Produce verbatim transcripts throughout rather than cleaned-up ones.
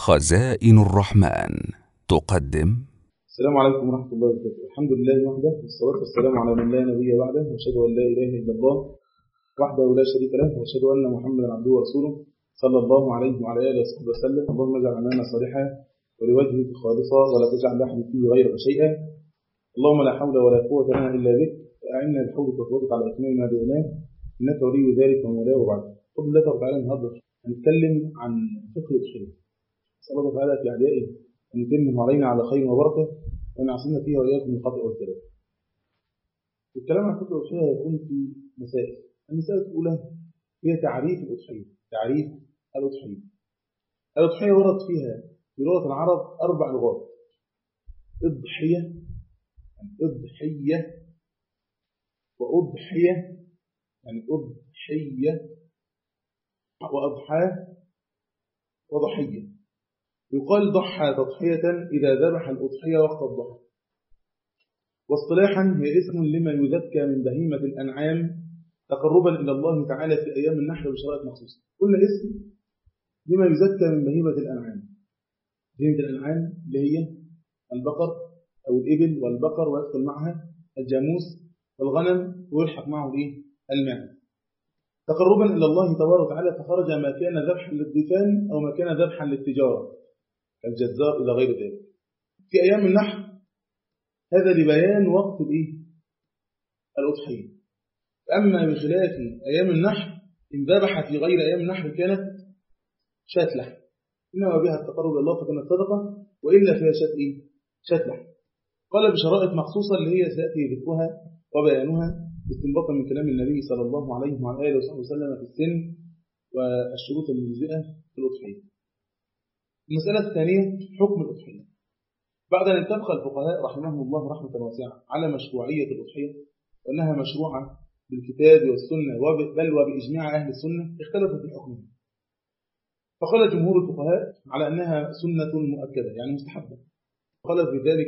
خزائن الرحمن تقدم. السلام عليكم ورحمة الله وبركاته. الحمد لله وحده والصلاة والسلام على من لا نبي بعده، وأشهد أن لا إله إلا الله وحده لا شريك له، وأشهد أن محمدا عبده ورسوله صلى الله عليه وعلى آله وصحبه وسلم. اللهم اجعل أعمالنا صالحة ولوجهك خالصة ولا تجعل لأحد فيه غيرك شيئا. اللهم لا حول ولا قوة لنا إلا بك، فأعنا بحولك وقوتك على إتمام ما بدأناه، إنك ولي ذلك ومولاه. وبعد بفضل الله تعالى النهارده هنتكلم عن فقه الأضحية. صلى الله تعالى في أعدائه أن يتمه علينا على خير وبركة، وأن يعصمنا فيها وإياكم من الخطأ والزلل. الكلام عن فقه الأضحية يكون في مسائل. المسألة الأولى هي تعريف الأضحية. تعريف الأضحية. الأضحية ورد فيها في لغة العرب أربع لغات: أضحية، يعني أضحية، وأضحية يعني أضحية، وأضحى، وضحية. يقال ضحى تضحية إذا ذبح الأضحية وقت الضحى. واصطلاحا هي اسم لما يذكى من بهيمة الأنعام تقربا إلى الله تعالى في أيام النحر بشرائط مخصوصة. قلنا اسم لما يذكى من بهيمة الأنعام. بهيمة الأنعام اللي هي البقر أو الإبل والبقر، ويدخل معها الجاموس والغنم، ويلحق معه إيه؟ الماء. تقربا إلى الله تبارك وتعالى فخرج ما كان ذبحا للضيفان أو ما كان ذبحا للتجارة كالجزار إلى غير ذلك في أيام النحر. هذا لبيان وقت الإيه؟ الأضحية. أما بخلاف أيام النحر إن ذبح في غير أيام النحر كانت شاة لحم، إنما بها التقرب إلى الله فكانت صدقة، وإلا فيها شاة إيه؟ شاة لحم. قال بشرائط مخصوصة اللي هي سيأتي ذكرها وبيانها استنباطا من كلام النبي صلى الله عليه وعلى آله وصحبه وسلم في السن والشروط المجزئة في الأضحية. المسألة الثانية حكم الأضحية. بعد أن اتفق الفقهاء رحمهم الله رحمة واسعة على مشروعية الأضحية وأنها مشروعة بالكتاب والسنة بل وبإجماع أهل السنة، اختلفوا في حكمها. فقال جمهور الفقهاء على أنها سنة مؤكدة يعني مستحبة. قال في ذلك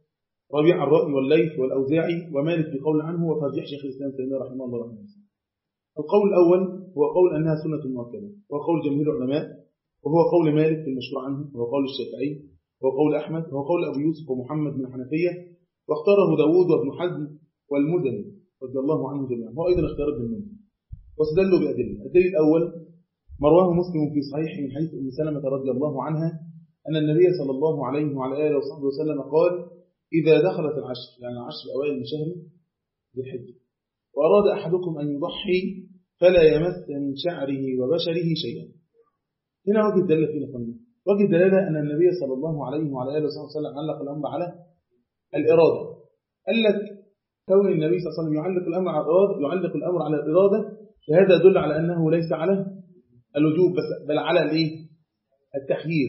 ربيع الرأي والليث والأوزاعي ومالك في قول عنه، وترجيح شيخ الإسلام تيمية رحمه الله رحمه الله. القول الأول هو قول أنها سنة مؤكدة، وهو قول جمهور العلماء، وهو قول مالك في المشروع عنه، وهو قول الشافعي، وهو قول أحمد، وهو قول أبو يوسف ومحمد من الحنفية، واختاره داود وابن حزم والمدني رضي الله عنه جميعا، هو أيضا اختيار ابن المنذر. واستدلوا بأدلة. الدليل الأول ما رواه مسلم في صحيح من حديث أم سلمة رضي الله عنها أن النبي صلى الله عليه وعلى آله وصحبه وسلم قال: إذا دخلت العشر، يعني عشر أوائل من شهر ذي الحجة، وأراد أحدكم أن يضحي فلا يمس من شعره وبشره شيئا. هنا وجه الدلالة فينا قلنا وجه الدلالة أن النبي صلى الله عليه وعلى آله وصحبه وسلم علق الأمر على الإرادة. قال لك كون النبي صلى الله عليه وسلم يعلق الأمر على الإرادة، يعلق الأمر على الإرادة، فهذا يدل على أنه ليس على الوجوب بس، بل على الإيه؟ التخيير،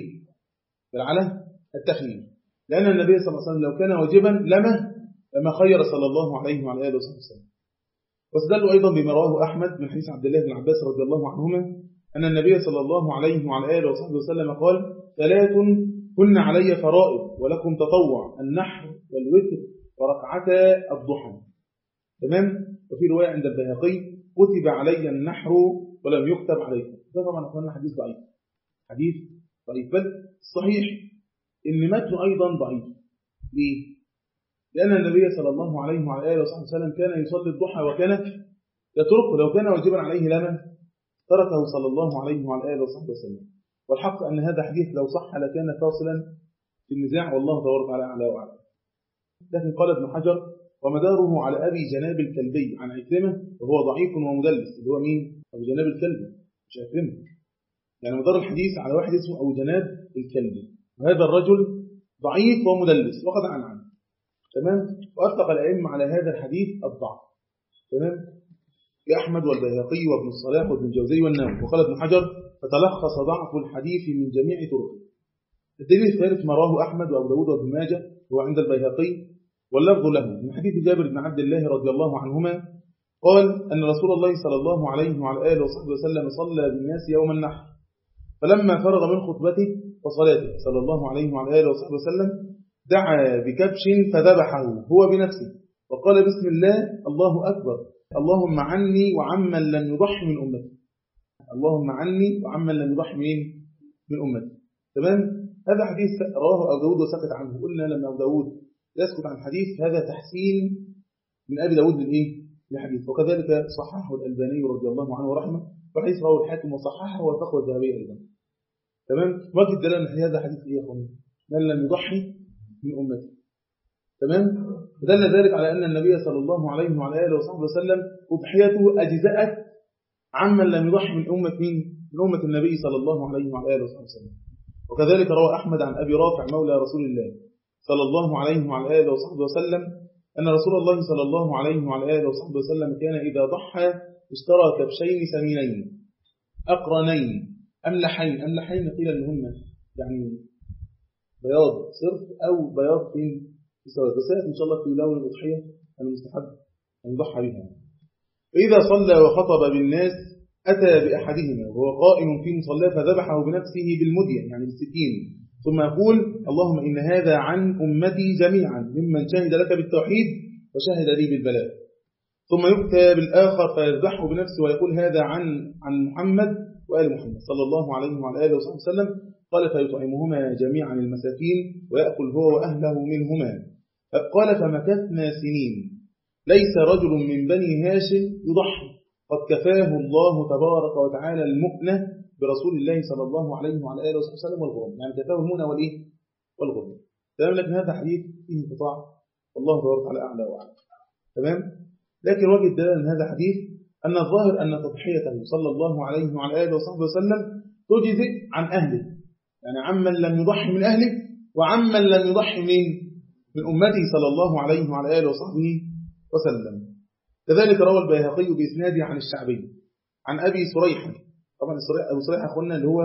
بل على التخيير. لأن النبي صلى الله عليه وسلم لو كان واجبا لما لما خير صلى الله عليه وعلى آله وصحبه وسلم. واستدلوا أيضا بما رواه أحمد من حديث عبد الله بن عباس رضي الله عنهما أن النبي صلى الله عليه وعلى آله وصحبه وسلم قال: ثلاث كن علي فرائض ولكم تطوع: النحر والوتر وركعتا الضحى. تمام. وفي رواية عند البيهقي: كتب علي النحر ولم يكتب عليكم. ده طبعا أخوانا حديث ضعيف، حديث ضعيف، بل صحيح إن متن أيضا ضعيف. ليه؟ لأن النبي صلى الله عليه وعلى آله وصحبه وسلم كان يصلي الضحى وكان يتركه، لو كان واجبا عليه لما تركه صلى الله عليه وعلى آله وصحبه وسلم. والحق أن هذا حديث لو صح لكان فاصلا في النزاع، والله تبارك وتعالى أعلى وأعلم. لكن قال ابن حجر: ومداره على أبي جناب الكلبي عن عكرمة، وهو ضعيف ومدلس. اللي هو مين؟ أبو جناب الكلبي مش عكرمة. يعني مدار الحديث على واحد اسمه أبو جناب الكلبي، وهذا الرجل ضعيف ومدلس وقد عن عنه. تمام. وأطلق الأئمة على هذا الحديث الضعف. تمام. لأحمد والبيهقي وابن الصلاح وابن الجوزي والنووي. وقال ابن حجر: فتلخص ضعف الحديث من جميع طرقه. الدليل الثالث ما رواه أحمد وأبو داود وابن ماجه هو عند البيهقي واللفظ له من حديث جابر بن عبد الله رضي الله عنهما قال أن رسول الله صلى الله عليه وعلى آله وصحبه وسلم صلى بالناس يوم النحر، فلما فرغ من خطبته وصلاته صلى الله عليه وعلى آله وصحبه وسلم دعا بكبش فذبحه هو بنفسه وقال: بسم الله، الله أكبر، اللهم عني وعمن لم يضحي من أمتي. اللهم عني وعمن لم يضحي من من أمتي. تمام. هذا حديث رواه أبو داود وسكت عنه. قلنا لما أبو داود يسكت عن حديث هذا تحسين من أبي داود للإيه؟ لحديث. وكذلك صححه الألباني رضي الله عنه ورحمه، وحديث رواه الحاكم وصححه والفقه الذهبي أيضا. تمام. وجه الدلالة أن هذا حديث إيه يا أخواني؟ من لم يضحي من أمته. تمام. دل ذلك على أن النبي صلى الله عليه وعلى آله وصحبه وسلم أضحيته أجزأت عمن لم يضحي من أمة مين؟ من أمة النبي صلى الله عليه وعلى آله وصحبه وسلم. وكذلك روى أحمد عن أبي رافع مولى رسول الله صلى الله عليه وعلى آله وصحبه وسلم أن رسول الله صلى الله عليه وعلى آله وصحبه وسلم كان إذا ضحى اشترى كبشين سمينين أقرنين أملحين. أملحين قيل أن هم يعني بياض صرف أو بياض في السواد، بس إن شاء الله في لون الأضحية المستحب أن يضحى بها. فإذا صلى وخطب بالناس أتى بأحدهما وهو قائم في مصلاه فذبحه بنفسه بالمدية يعني بالسكين، ثم يقول اللهم إن هذا عن أمتي جميعا ممن شهد لك بالتوحيد وشهد لي بالبلاء. ثم يؤتى بالآخر فيذبحه بنفسه ويقول هذا عن عن محمد وآل محمد صلى الله عليه وعلى آله وصحبه وسلم. قال فيطعمهما جميعا المساكين ويأكل هو وأهله منهما. قال فمكثنا سنين ليس رجل من بني هاشم يضحي قد كفاه الله تبارك وتعالى المؤنة برسول الله صلى الله عليه وعلى آله وصحبه وسلم والغرم، يعني كفاه المؤنة والإيه؟ والغرم. تمام. لكن هذا حديث فيه انقطاع والله تبارك وتعالى أعلى وأعلى. تمام. لكن وجه الدلالة من هذا الحديث أن الظاهر أن تضحيته صلى الله عليه وعلى آله وصحبه وسلم تجزئ عن أهله، يعني عمن لم يضحي من أهله وعمن لم يضحي من من أمته صلى الله عليه وعلى آله وصحبه وسلم. كذلك روى البيهقي بإسناده عن الشعبي عن أبي سريح. طبعا أبو سريح أخونا اللي هو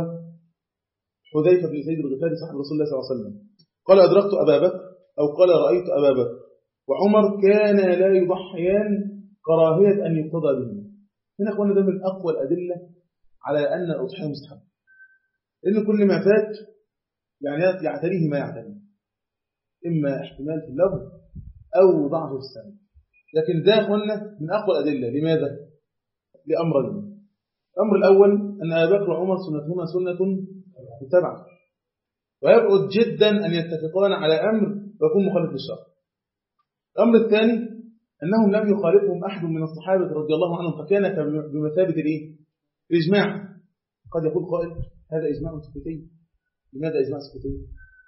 حذيفة بن زيد الغفاري صاحب رسول الله صلى الله عليه وسلم قال أدركت أبا بكر أو قال رأيت أبا بكر وعمر كان لا يضحيان كراهية أن يقتضى بهما. هنا أخونا ده من أقوى الأدلة على أن الأضحية مستحب، لأن كل ما فات يعني يعتريه ما يعتريه، إما احتمال في اللفظ أو ضعف في السند. لكن ده أخونا من أقوى الأدلة. لماذا؟ لأمرين. الأمر الأول أن أبا بكر وعمر سنتهما سنة متبعة، ويبعد جدا أن يتفقان على أمر ويكون مخالف للشرع. الأمر الثاني أنهم لم يخالفهم أحد من الصحابة رضي الله عنهم، فكان بمثابة الإيه؟ الإجماع. قد يقول قائل هذا إجماع سكوتي. لماذا إجماع سكوتي؟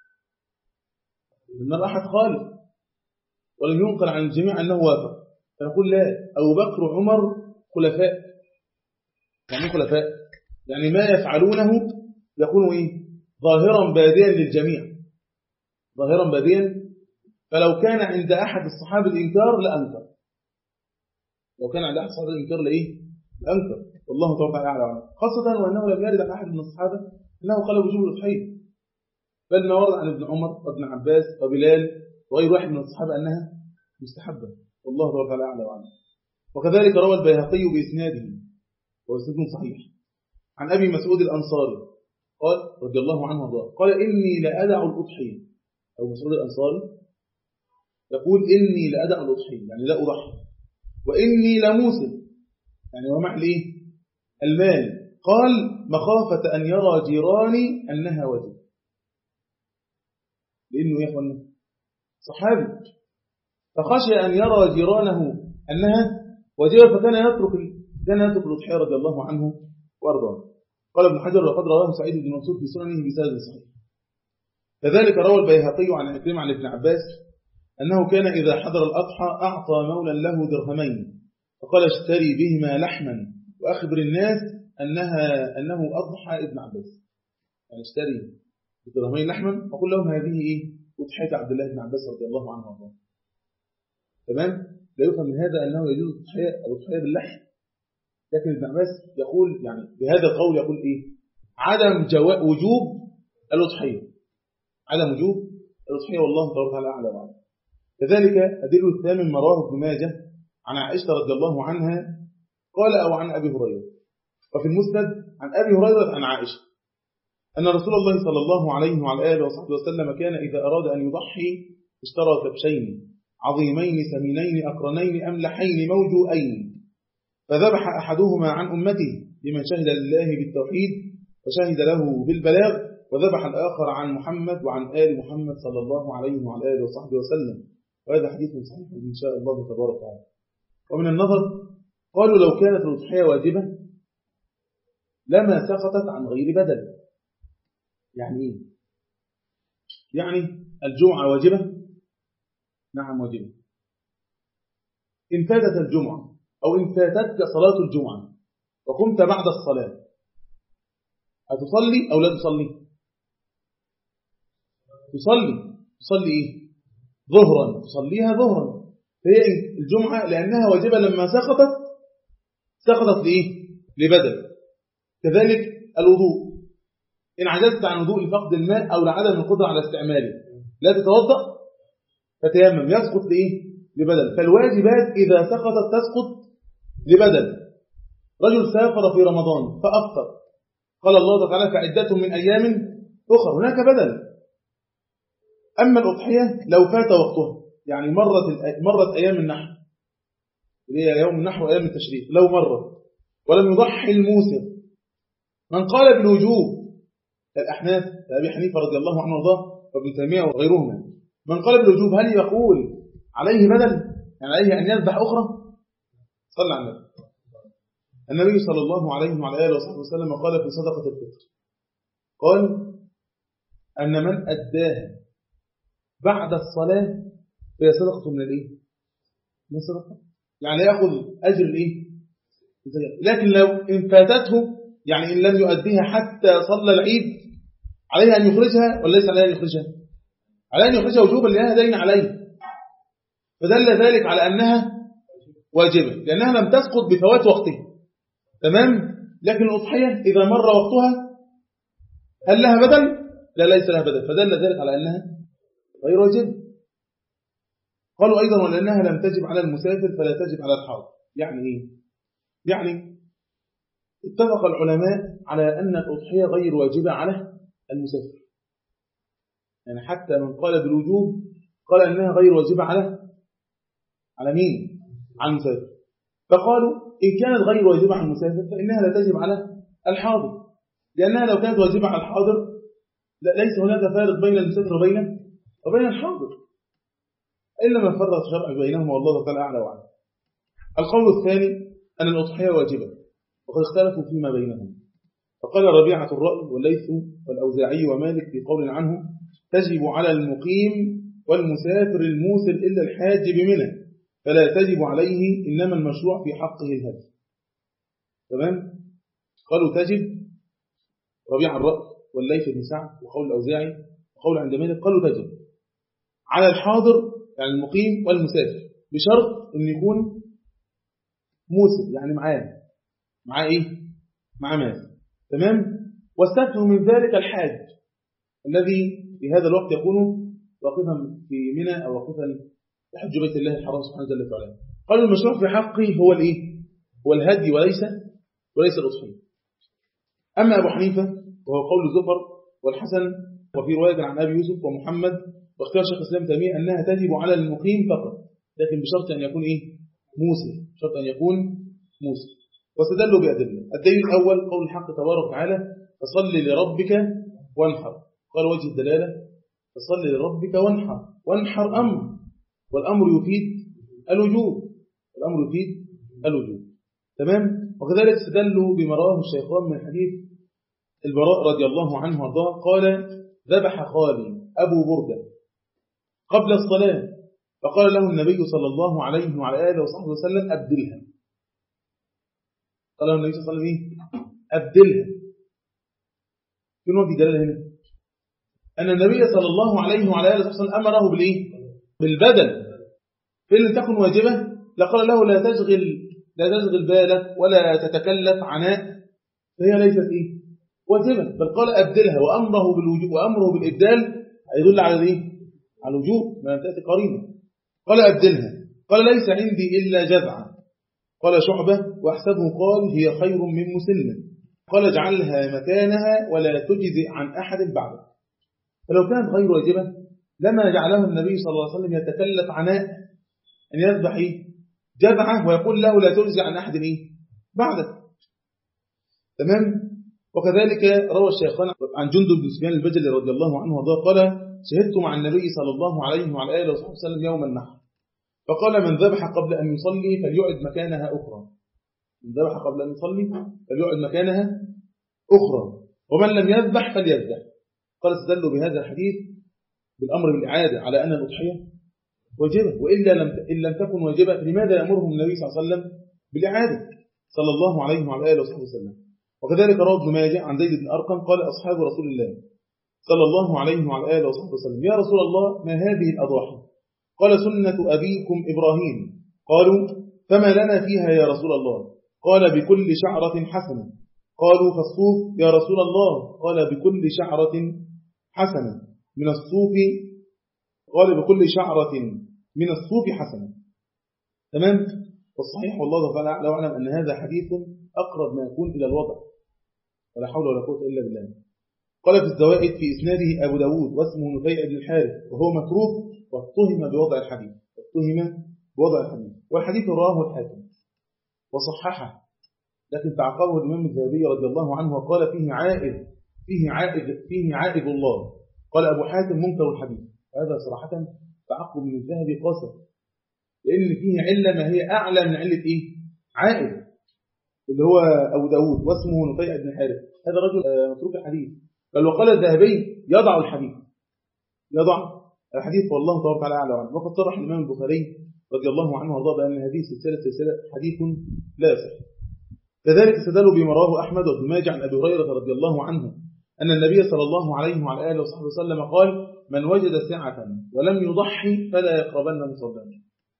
لأن الأحد خالف ولم ينقل عن الجميع أنه وافق، فنقول لا، أبو بكر وعمر خلفاء. يعني خلفاء يعني ما يفعلونه يكون إيه؟ ظاهرا باديا للجميع، ظاهرا باديا. فلو كان عند أحد الصحابة الإنكار لأنكر، لو كان عند أحد الصحابة الإنكار لإيه؟ لأنكر. والله تعالى أعلم، خاصة وأنه لم يرد عن أحد من الصحابة أنه قال وجوب الأضحية، بل ما ورد عن ابن عمر وابن عباس وبلال وغير واحد من الصحابة أنها مستحبة. والله تعالى أعلم وأعلم. وكذلك روى البيهقي بإسناده وإسناد صحيح عن أبي مسعود الأنصاري قال رضي الله عنه وارضاه قال إني لأدع الأضحية. أبو مسعود الأنصاري يقول إني لأدع الأضحية يعني لا أضحي، وإني لموسم يعني ومع ليه المال. قال مخافة أن يرى جيراني أنها وجب، لأنه يا أخوانا صحابي، فخشي أن يرى جيرانه أنها وجب فكان يترك كان يترك الأضحية رضي الله عنه وارضاه. قال ابن حجر وقد رواه سعيد بن منصور في سننه بسند صحيح. كذلك روى البيهقي عن عكرمة عن ابن عباس أنه كان إذا حضر الأضحى أعطى مولا له درهمين فقال اشتري بهما لحما وأخبر الناس أنها أنه أضحى ابن عباس، يعني اشتري بدرهمين لحما وقل لهم هذه إيه؟ أضحية عبد الله بن عباس رضي الله عنه وارضاه. تمام. لا يفهم من هذا أنه يجوز الأضحية الأضحية باللحم، لكن ابن عباس يقول يعني بهذا القول يقول إيه؟ عدم جواء وجوب الأضحية، عدم وجوب الأضحية. والله تعالى أعلى وأعلم. كذلك أدل الثامن ما رواه ابن ماجه عن عائشة رضي الله عنها قال أو عن أبي هريرة، وفي المسند عن أبي هريرة عن عائشة أن رسول الله صلى الله عليه وعلى آله وصحبه وسلم كان إذا أراد أن يضحي اشترى كبشين عظيمين سمينين أقرنين أملحين موجوئين فذبح أحدهما عن أمته لمن شهد لله بالتوحيد وشهد له بالبلاغ، وذبح الآخر عن محمد وعن آل محمد صلى الله عليه وعلى آله وصحبه وسلم. وهذا حديث صحيح إن شاء الله تبارك وتعالى. ومن النظر قالوا لو كانت الأضحية واجبة لما سقطت عن غير بدل. يعني إيه؟ يعني الجمعة واجبة؟ نعم واجبة. إن فاتت الجمعة أو إن فاتتك صلاة الجمعة وقمت بعد الصلاة هتصلي أو لا تصلي؟ تصلي. تصلي إيه؟ ظهرا. تصليها ظهرا. فهي الجمعة لأنها واجبة لما سقطت سقطت لإيه؟ لبدل. كذلك الوضوء، إن عجزت عن وضوء لفقد الماء أو لعدم القدرة على استعماله لا تتوضأ فتيمم، يسقط لإيه؟ لبدل. فالواجبات إذا سقطت تسقط لبدل. رجل سافر في رمضان فأفطر، قال الله تعالى فعدة من أيام أخرى، هناك بدل. أما الأضحية لو فات وقتها، يعني مرت مرت أيام النحر اللي هي يوم النحر وأيام التشريق، لو مرت ولم يضحي الموسر، من قال بالوجوب الأحناف أبي حنيفة رضي الله عنه وارضاه وابن تيمية وغيرهما، من قال بالوجوب هل يقول عليه بدل؟ يعني عليه أن يذبح أخرى؟ صلى على النبي. النبي صلى الله عليه وعلى آله وصحبه وسلم قال في صدقة الفطر، قال أن من أداها بعد الصلاة فهي صدقة من الإيه؟ من الصدقة، يعني يأخذ أجر الإيه؟ لكن لو إن فاتته، يعني إن لم يؤديها حتى صلى العيد، عليه أن يخرجها ولا ليس عليه أن يخرجها؟ عليه أن يخرجها وجوبا لأنها دين عليه، فدل ذلك على أنها واجبة لأنها لم تسقط بفوات وقتها. تمام؟ لكن الأضحية إذا مر وقتها هل لها بدل؟ لا، ليس لها بدل، فدل ذلك على أنها غير واجبة. قالوا أيضا ولأنها لم تجب على المسافر فلا تجب على الحاضر. يعني إيه؟ يعني اتفق العلماء على أن الأضحية غير واجبة على المسافر، يعني حتى من قال بالوجوب قال أنها غير واجبة على على مين؟ على المسافر. فقالوا إن كانت غير واجبة على المسافر فإنها لا تجب على الحاضر، لأنها لو كانت واجبة على الحاضر ليس هناك فارق بين المسافر وبين وبين الحاضر، إلا من فرق الشرع بينهما والله تعالى أعلى وأعلم. القول الثاني أن الأضحية واجبة وقد اختلفوا فيما بينهم، فقال ربيعة الرأي والليث والأوزاعي ومالك في قول عنه تجب على المقيم والمسافر الموسر إلا الحاج بمنى فلا تجب عليه، إنما المشروع في حقه الهدي. تمام؟ قالوا تجب ربيع الرأي والليث بن سعد وقول الأوزاعي وقول عند مالك قالوا تجب على الحاضر يعني المقيم والمسافر بشرط أن يكون موسر، يعني معاه معاه إيه؟ معاه مال. تمام؟ واستثنوا من ذلك الحاج الذي في هذا الوقت يكون واقفا في منى أو واقفا يحج بيت الله الحرام سبحانه جل وعلا. قالوا المشروع في حقه هو الإيه؟ هو الهدي وليس وليس الأضحية. أما أبو حنيفة وهو قول زفر والحسن وفي رواية عن أبي يوسف ومحمد واختيار شيخ الإسلام تيمية أنها تجب على المقيم فقط، لكن بشرط أن يكون إيه؟ موسى، بشرط أن يكون موسى. واستدلوا بأدلة. الدليل الأول قول الحق تبارك وتعالى فصل لربك وانحر. قال وجه الدلالة فصل لربك وانحر، وانحر أمر والأمر يفيد الوجوب، والأمر يفيد الوجوب. تمام؟ وكذلك استدلوا بما رواه الشيخان من حديث البراء رضي الله عنه وارضاه قال ذبح خالي أبو بردة قبل الصلاة فقال له النبي صلى الله عليه وعلى آله وصحبه وسلم أبدلها. قال له النبي صلى الله عليه وسلم إيه؟ أبدلها. في نوع في دلالة هنا أن النبي صلى الله عليه وعلى آله وسلم أمره بالإيه؟ بالبدل. فإن تكن واجبة لقال له لا تشغل لا تشغل بالك ولا تتكلف عناء، فهي ليست إيه؟ واجبة، بل قال أبدلها وأمره بالوجوب وأمره بالإبدال يدل على الإيه؟ على الوجوب ما تأتي قريبا. قال أبدلها، قال ليس عندي إلا جذعة. قال شعبة وأحسبه قال هي خير من مسنة. قال اجعلها مكانها ولا تجزئ عن أحد بعد. فلو كانت غير واجبة لما جعله النبي صلى الله عليه وسلم يتكلف عناء أن يذبح إيه؟ جذعة ويقول له لا تجزئ عن أحد إيه؟ بعدك. تمام؟ وكذلك روى الشيخان عن جندب بن سفيان البجلي رضي الله عنه قال شهدت مع النبي صلى الله عليه وعلى آله وصحبه وسلم يوم النحر فقال من ذبح قبل أن يصلي فليعد مكانها أخرى من ذبح قبل أن يصلي فليعد مكانها أخرى ومن لم يذبح فليذبح. قال استدلوا بهذا الحديث بالأمر بالإعادة على أن الأضحية واجبة، وإلا لم إن لم تكن واجبة لماذا يأمرهم النبي صلى الله عليه وسلم بالإعادة صلى الله عليه وعلى آله وصحبه وسلم. وكذلك روى ابن ماجه عن زيد بن أرقم قال أصحاب رسول الله صلى الله عليه وعلى آله وصحبه وسلم يا رسول الله ما هذه الأضاحي؟ قال سنة أبيكم إبراهيم. قالوا فما لنا فيها يا رسول الله؟ قال بكل شعرة حسنة. قالوا فالصوف يا رسول الله؟ قال بكل شعرة حسنة من الصوف قال بكل شعرة من الصوف حسنة. تمام. والصحيح والله تعالى أعلم أعلم أن هذا حديث أقرب ما يكون إلى الوضع ولا حول ولا قوة إلا بالله. قال في الزوائد في إسناده أبو داود واسمه نفيع بن الحارث وهو متروك واتهم بوضع الحديث واتهم بوضع الحديث والحديث رواه الحاكم وصححه، لكن تعقبه الإمام الذهبي رضي الله عنه وقال فيه عائد فيه عائد فيه عائد الله. قال أبو حاتم منكر الحديث. هذا صراحة تعقب من الذهبي قاصر، لأن فيه علة ما هي أعلى من علة إيه؟ عائد اللي هو أبو داود واسمه نفيع بن الحارث. هذا رجل متروك الحديث، بل وقال الذهبي يضع الحديث يضع الحديث والله تبارك وتعالى أعلى عنه. وقد صرح الإمام البخاري رضي الله عنه وارضاه بأن هذه السلسلة سلسلة حديث لا يصح. كذلك استدلوا بما رواه أحمد وابن ماجه عن أبي هريرة رضي الله عنه أن النبي صلى الله عليه وعلى آله وصحبه وسلم قال من وجد سعة ولم يضحي فلا يقربن مصلانا.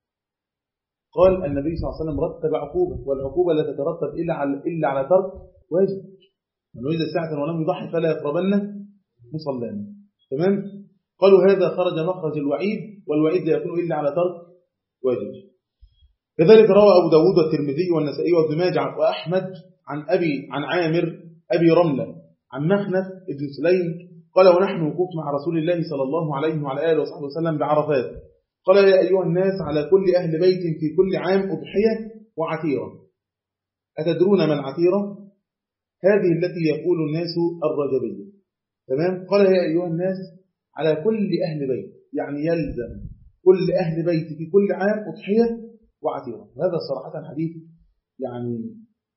قال النبي صلى الله عليه وسلم رتب عقوبة، والعقوبة لا تترتب إلا على إلا على ترك واجب. من وجد سعة ولم يضحي فلا يقربن مصلانا. تمام. قالوا هذا خرج مخرج الوعيد، والوعيد لا يكون إلا على ترك واجب. كذلك روى أبو داود والترمذي والنسائي وابن ماجه وأحمد عن أبي عن عامر أبي رملة عن مخنف ابن سليم قال ونحن وقوف مع رسول الله صلى الله عليه وعلى آله وصحبه وسلم بعرفات قال يا أيها الناس على كل أهل بيت في كل عام أضحية وعتيرة. أتدرون ما العتيرة؟ هذه التي يقول الناس الرجبية. تمام. قال يا أيها الناس على كل أهل بيت، يعني يلزم كل أهل بيت في كل عام أضحية وعتيرة. هذا صراحة حديث يعني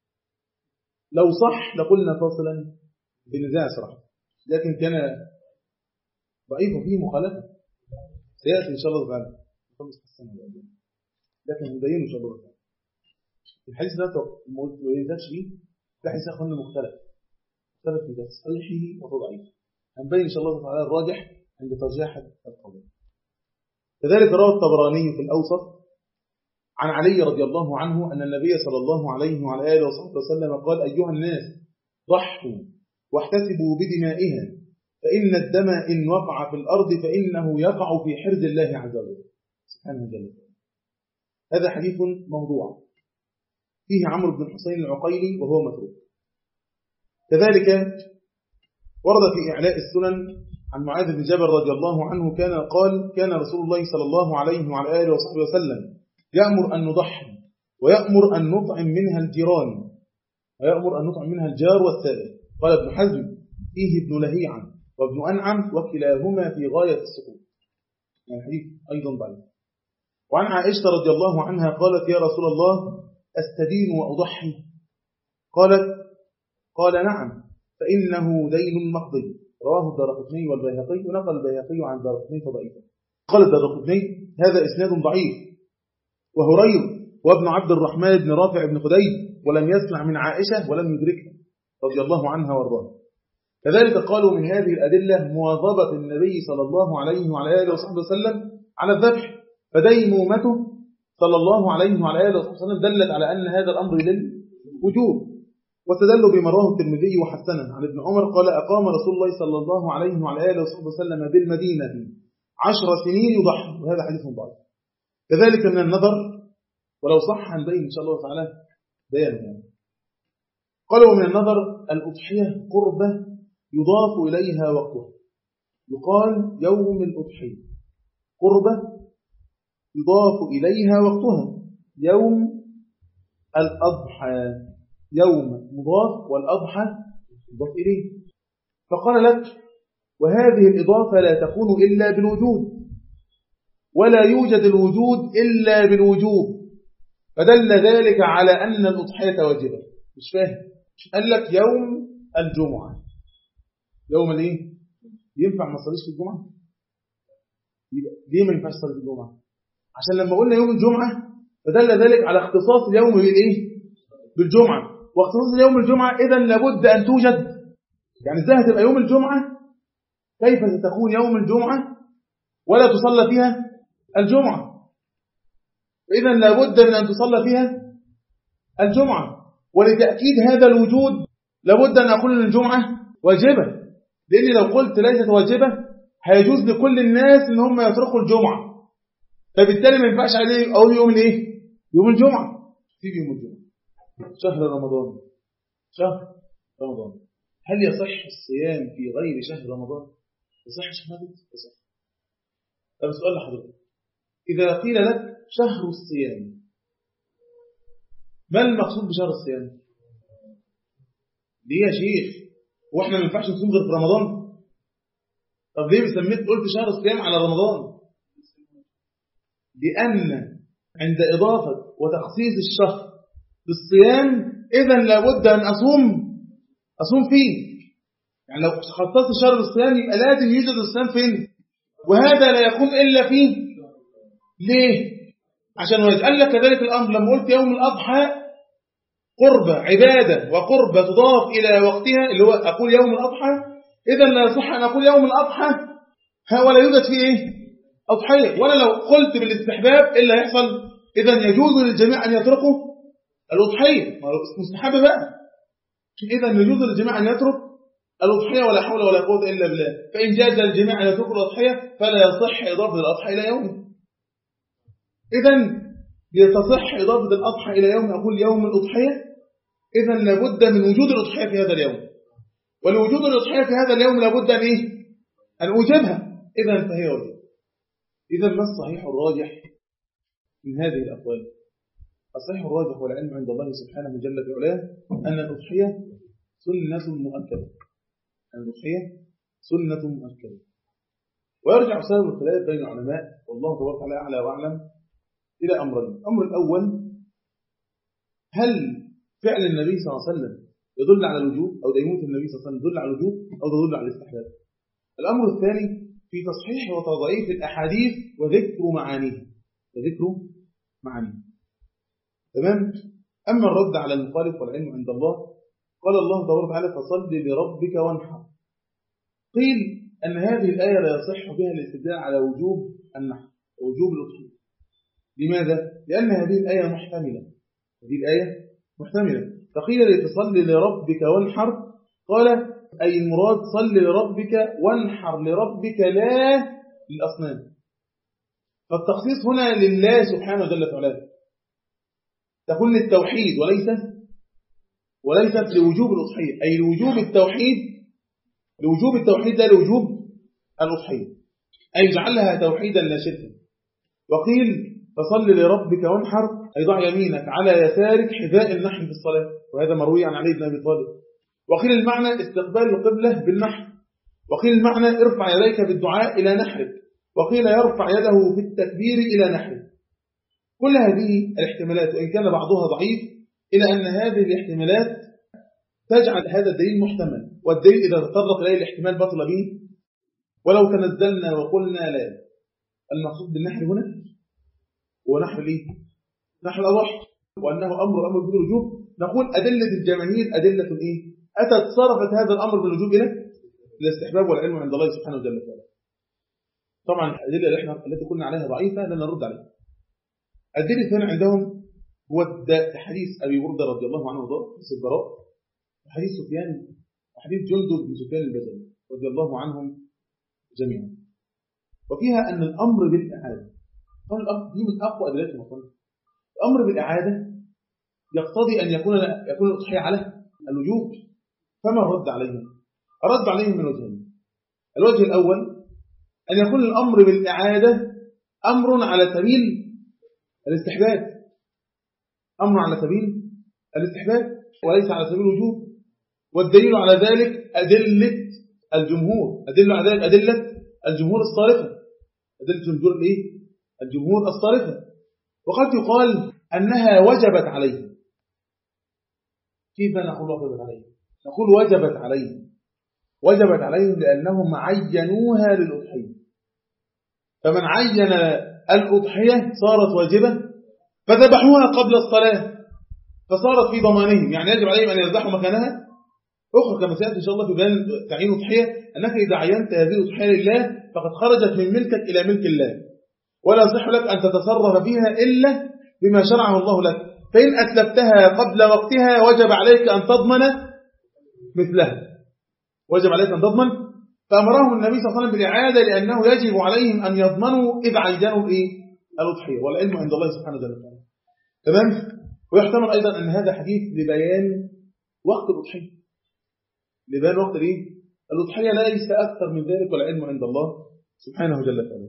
لو صح لقلنا فاصلا بنزاع صراحة، لكن كان ضعيف فيه مخالفة سيأتي إن شاء الله تعالى خمس السنة الأولى، لكن نبينه إن شاء الله تعالى. الحديث ده ما ينزلش فيه، ده حديث أخواننا مختلف مختلف في تصحيحه وتضعيفه. هنبين إن شاء الله تعالى الراجح عند ترجيح القضية. كذلك روى الطبراني في الأوسط عن علي رضي الله عنه أن النبي صلى الله عليه وعلى آله وصحبه وسلم قال أيها الناس ضحوا واحتسبوا بدمائها فإن الدم إن وقع في الأرض فإنه يقع في حرز الله عز وجل سبحانه وتعالى. هذا حديث موضوع فيه عمرو بن الحسين العقيلي وهو متروك. كذلك ورد في إعلاء السنن عن معاذ بن جبل رضي الله عنه كان قال كان رسول الله صلى الله عليه وعلى آله وصحبه وسلم يأمر أن نضحي ويأمر أن نطعم منها الجيران ويأمر أن نطعم منها الجار والسائل. قال ابن حزم فيه ابن لهيعة وابن أنعم وكلاهما في غاية السقوط، يعني حديث أيضا ضعيف. وعن عائشة رضي الله عنها قالت يا رسول الله أستدين وأضحي؟ قالت قال نعم فإنه دين مقضي. رواه الدارقطني والبيهقي ونقل البيهقي عن الدارقطني فضعيفا. قال الدارقطني هذا إسناد ضعيف. وهرير وابن عبد الرحمن بن رافع بن خديج ولم يسمع من عائشة ولم يدركها رضي الله عنها وارضاها. كذلك قالوا من هذه الأدلة مواظبة النبي صلى الله عليه وعلى آله وصحبه وسلم على الذبح، فديمومته صلى الله عليه وعلى آله وصحبه وسلم دلت على أن هذا الأمر للوجوب. واستدلوا بما رواه الترمذي وحسنه عن ابن عمر قال أقام رسول الله صلى الله عليه وعلى آله وصحبه وسلم بالمدينة عشر سنين يضحي، وهذا حديث ضعيف. كذلك من النظر ولو صح هنبين إن شاء الله تعالى بيانه. قالوا ومن النظر الأضحية قربة يضاف إليها وقتها، يقال يوم الأضحية قربة يضاف إليها وقتها يوم الأضحى، يوم مضاف والأضحى يضاف إليه. فقال لك وهذه الإضافة لا تكون إلا بالوجود، ولا يوجد الوجود إلا بالوجوب، فدل ذلك على أن الأضحية واجبة. مش فاهم؟ قال لك يوم الجمعة، يوم الايه؟ ينفع ما تصليش في الجمعة؟ ليه ما ينفعش تصلي في الجمعة؟ عشان لما قلنا يوم الجمعة فدل ذلك على اختصاص اليوم بالايه؟ بالجمعة، واختصاص اليوم بالجمعة إذا لابد أن توجد، يعني ازاي هتبقى يوم الجمعة؟ كيف ستكون يوم الجمعة ولا تصلى فيها الجمعة؟ إذا لابد من أن تصلى فيها الجمعة، ولتأكيد هذا الوجود لابد أن أقول أن الجمعة واجبة، لأني لو قلت ليست واجبة هيجوز لكل الناس أن هم يتركوا الجمعة، فبالتالي ما ينفعش عليه أقول يوم الإيه؟ يوم الجمعة. في يوم الجمعة شهر رمضان، شهر رمضان، هل يصح الصيام في غير شهر رمضان؟ يصح شهر؟ يصح. طب سؤال لحضرتك، إذا قيل لك شهر الصيام، ما المقصود بشهر الصيام؟ ليه يا شيخ؟ واحنا ما ينفعش نصوم غير في رمضان؟ طب ليه سميت قلت شهر الصيام على رمضان؟ لأن عند إضافة وتخصيص الشهر بالصيام إذا لابد أن أصوم أصوم فيه. يعني لو خصصت الشهر بالصيام يبقى لازم يوجد الصيام فين؟ وهذا لا يكون إلا فيه. ليه؟ عشان ويجعل لك كذلك الأمر لما قلت يوم الأضحى قربة عبادة وقربة تضاف إلى وقتها اللي هو أقول يوم الأضحى، إذا لا يصح أن أقول يوم الأضحى ولا يوجد فيه إيه؟ أضحية. ولا لو قلت بالاستحباب إلا يحصل إذا يجوز للجميع أن يتركوا الأضحية، مستحبة بقى. إذا يجوز للجميع أن يترك الأضحية ولا حول ولا قوة إلا بالله. فإن جاز للجميع أن يتركوا الأضحية فلا يصح إضافة الأضحى إلى يوم. إذا لتصح إضافة الأضحى إلى يوم أقول يوم الأضحية، إذا لابد من وجود الأضحية في هذا اليوم، ولوجود الأضحية في هذا اليوم لابد أن إيه؟ أن أوجبها، إذا فهي واجب. إذا ما الصحيح الراجح من هذه الأقوال؟ الصحيح الراجح والعلم عند الله سبحانه جل في علاه أن الأضحية سنة مؤكدة، أن الأضحية سنة مؤكدة. ويرجع سبب الخلاف بين العلماء والله تبارك وتعالى أعلى وأعلم إلى أمرين. الأمر الأول، هل فعل النبي صلى الله عليه وسلم يدل على الوجوب، أو ديمومة النبي صلى الله عليه وسلم يدل على الوجوب أو يدل على الاستحباب؟ الأمر الثاني في تصحيح وتضعيف الأحاديث وذكر معانيها، وذكر معانيها. تمام؟ أما الرد على المخالف والعلم عند الله، قال الله تبارك وتعالى فصل لربك وانحر. قيل أن هذه الآية لا يصح بها الاستدلال على وجوب النحر ووجوب الأضحية. لماذا؟ لأن هذه الآية محتملة، هذه الآية محتملة. فقيل لتصلي لربك وانحر، قال أي المراد صل لربك وانحر لربك لا للأصنام. فالتخصيص هنا لله سبحانه جل وعلا، تكون للتوحيد وليس وليست لوجوب الأضحية، أي لوجوب التوحيد، لوجوب التوحيد لا لوجوب الأضحية، أي جعلها توحيدا لا شركا. وقيل فصل لربك وانحر أي ضع يمينك على يسارك حذاء النحر في الصلاة، وهذا مروي عن علي بن أبي طالب. وقيل المعنى استقبال القبلة بالنحر، وقيل المعنى ارفع يديك بالدعاء إلى نحرك، وقيل يرفع يده في التكبير إلى نحره. كل هذه الاحتمالات وإن كان بعضها ضعيف إلى أن هذه الاحتمالات تجعل هذا الدليل محتمل، والدليل إذا تطرق إليه الاحتمال بطل به. ولو تنزلنا وقلنا لا، المقصود بالنحر هنا هو نحر الايه؟ نحر الأضحى، وأنه أمر أمر بالوجوب، نقول أدلة الجماهير أدلة إيه؟ أتت صرفت هذا الأمر بالوجوب إلى الاستحباب والعلم عند الله سبحانه وتعالى. طبعا الأدلة اللي احنا التي قلنا عليها ضعيفة لن نرد عليها. الدليل الثاني عندهم هو حديث أبي بردة رضي الله عنه وارضاه، حديث البراء، وحديث سفيان، وحديث جندب بن سفيان البجلي رضي الله عنهم جميعا، وفيها أن الأمر بالإعادة، دي من أقوى أدلات المصنف. الأمر بالإعادة يقتضي أن يكون يكون الأضحية على الوجوب. فما الرد عليهم؟ الرد عليهم من وجهين. الوجه الأول أن يكون الأمر بالإعادة أمر على سبيل الاستحباب، أمر على سبيل الاستحباب وليس على سبيل الوجوب. والدليل على ذلك أدلة الجمهور، أدلة على ذلك أدلة الجمهور الصارفة، أدلة الجمهور الإيه؟ الجمهور الصارفة. وقد يقال أنها وجبت عليه. كيف نقول وجبت عليه؟ نقول وجبت عليه، وجبت عليهم لأنهم عينوها للأضحية. فمن عين الأضحية صارت واجبة، فذبحوها قبل الصلاة فصارت في ضمانهم، يعني يجب عليهم أن يذبحوا مكانها أخرى، كما سيأتي إن شاء الله في بيان تعيين أضحية، أنك إذا عينت هذه الأضحية لله فقد خرجت من ملكك إلى ملك الله، ولا يصح لك أن تتصرف فيها إلا بما شرعه الله لك. فإن أتلفتها قبل وقتها وجب عليك أن تضمن مثلها، وجب عليك أن تضمن. فأمرهم النبي صلى الله عليه وسلم بالإعادة لأنه يجب عليهم أن يضمنوا إذ عينوا إيه؟ الأضحية، والعلم عند الله سبحانه وتعالى. تمام؟ ويحتمل أيضا أن هذا حديث لبيان وقت الأضحية، لبيان وقت الإيه؟ الأضحية، ليس أكثر من ذلك، والعلم عند الله سبحانه جل وعلا.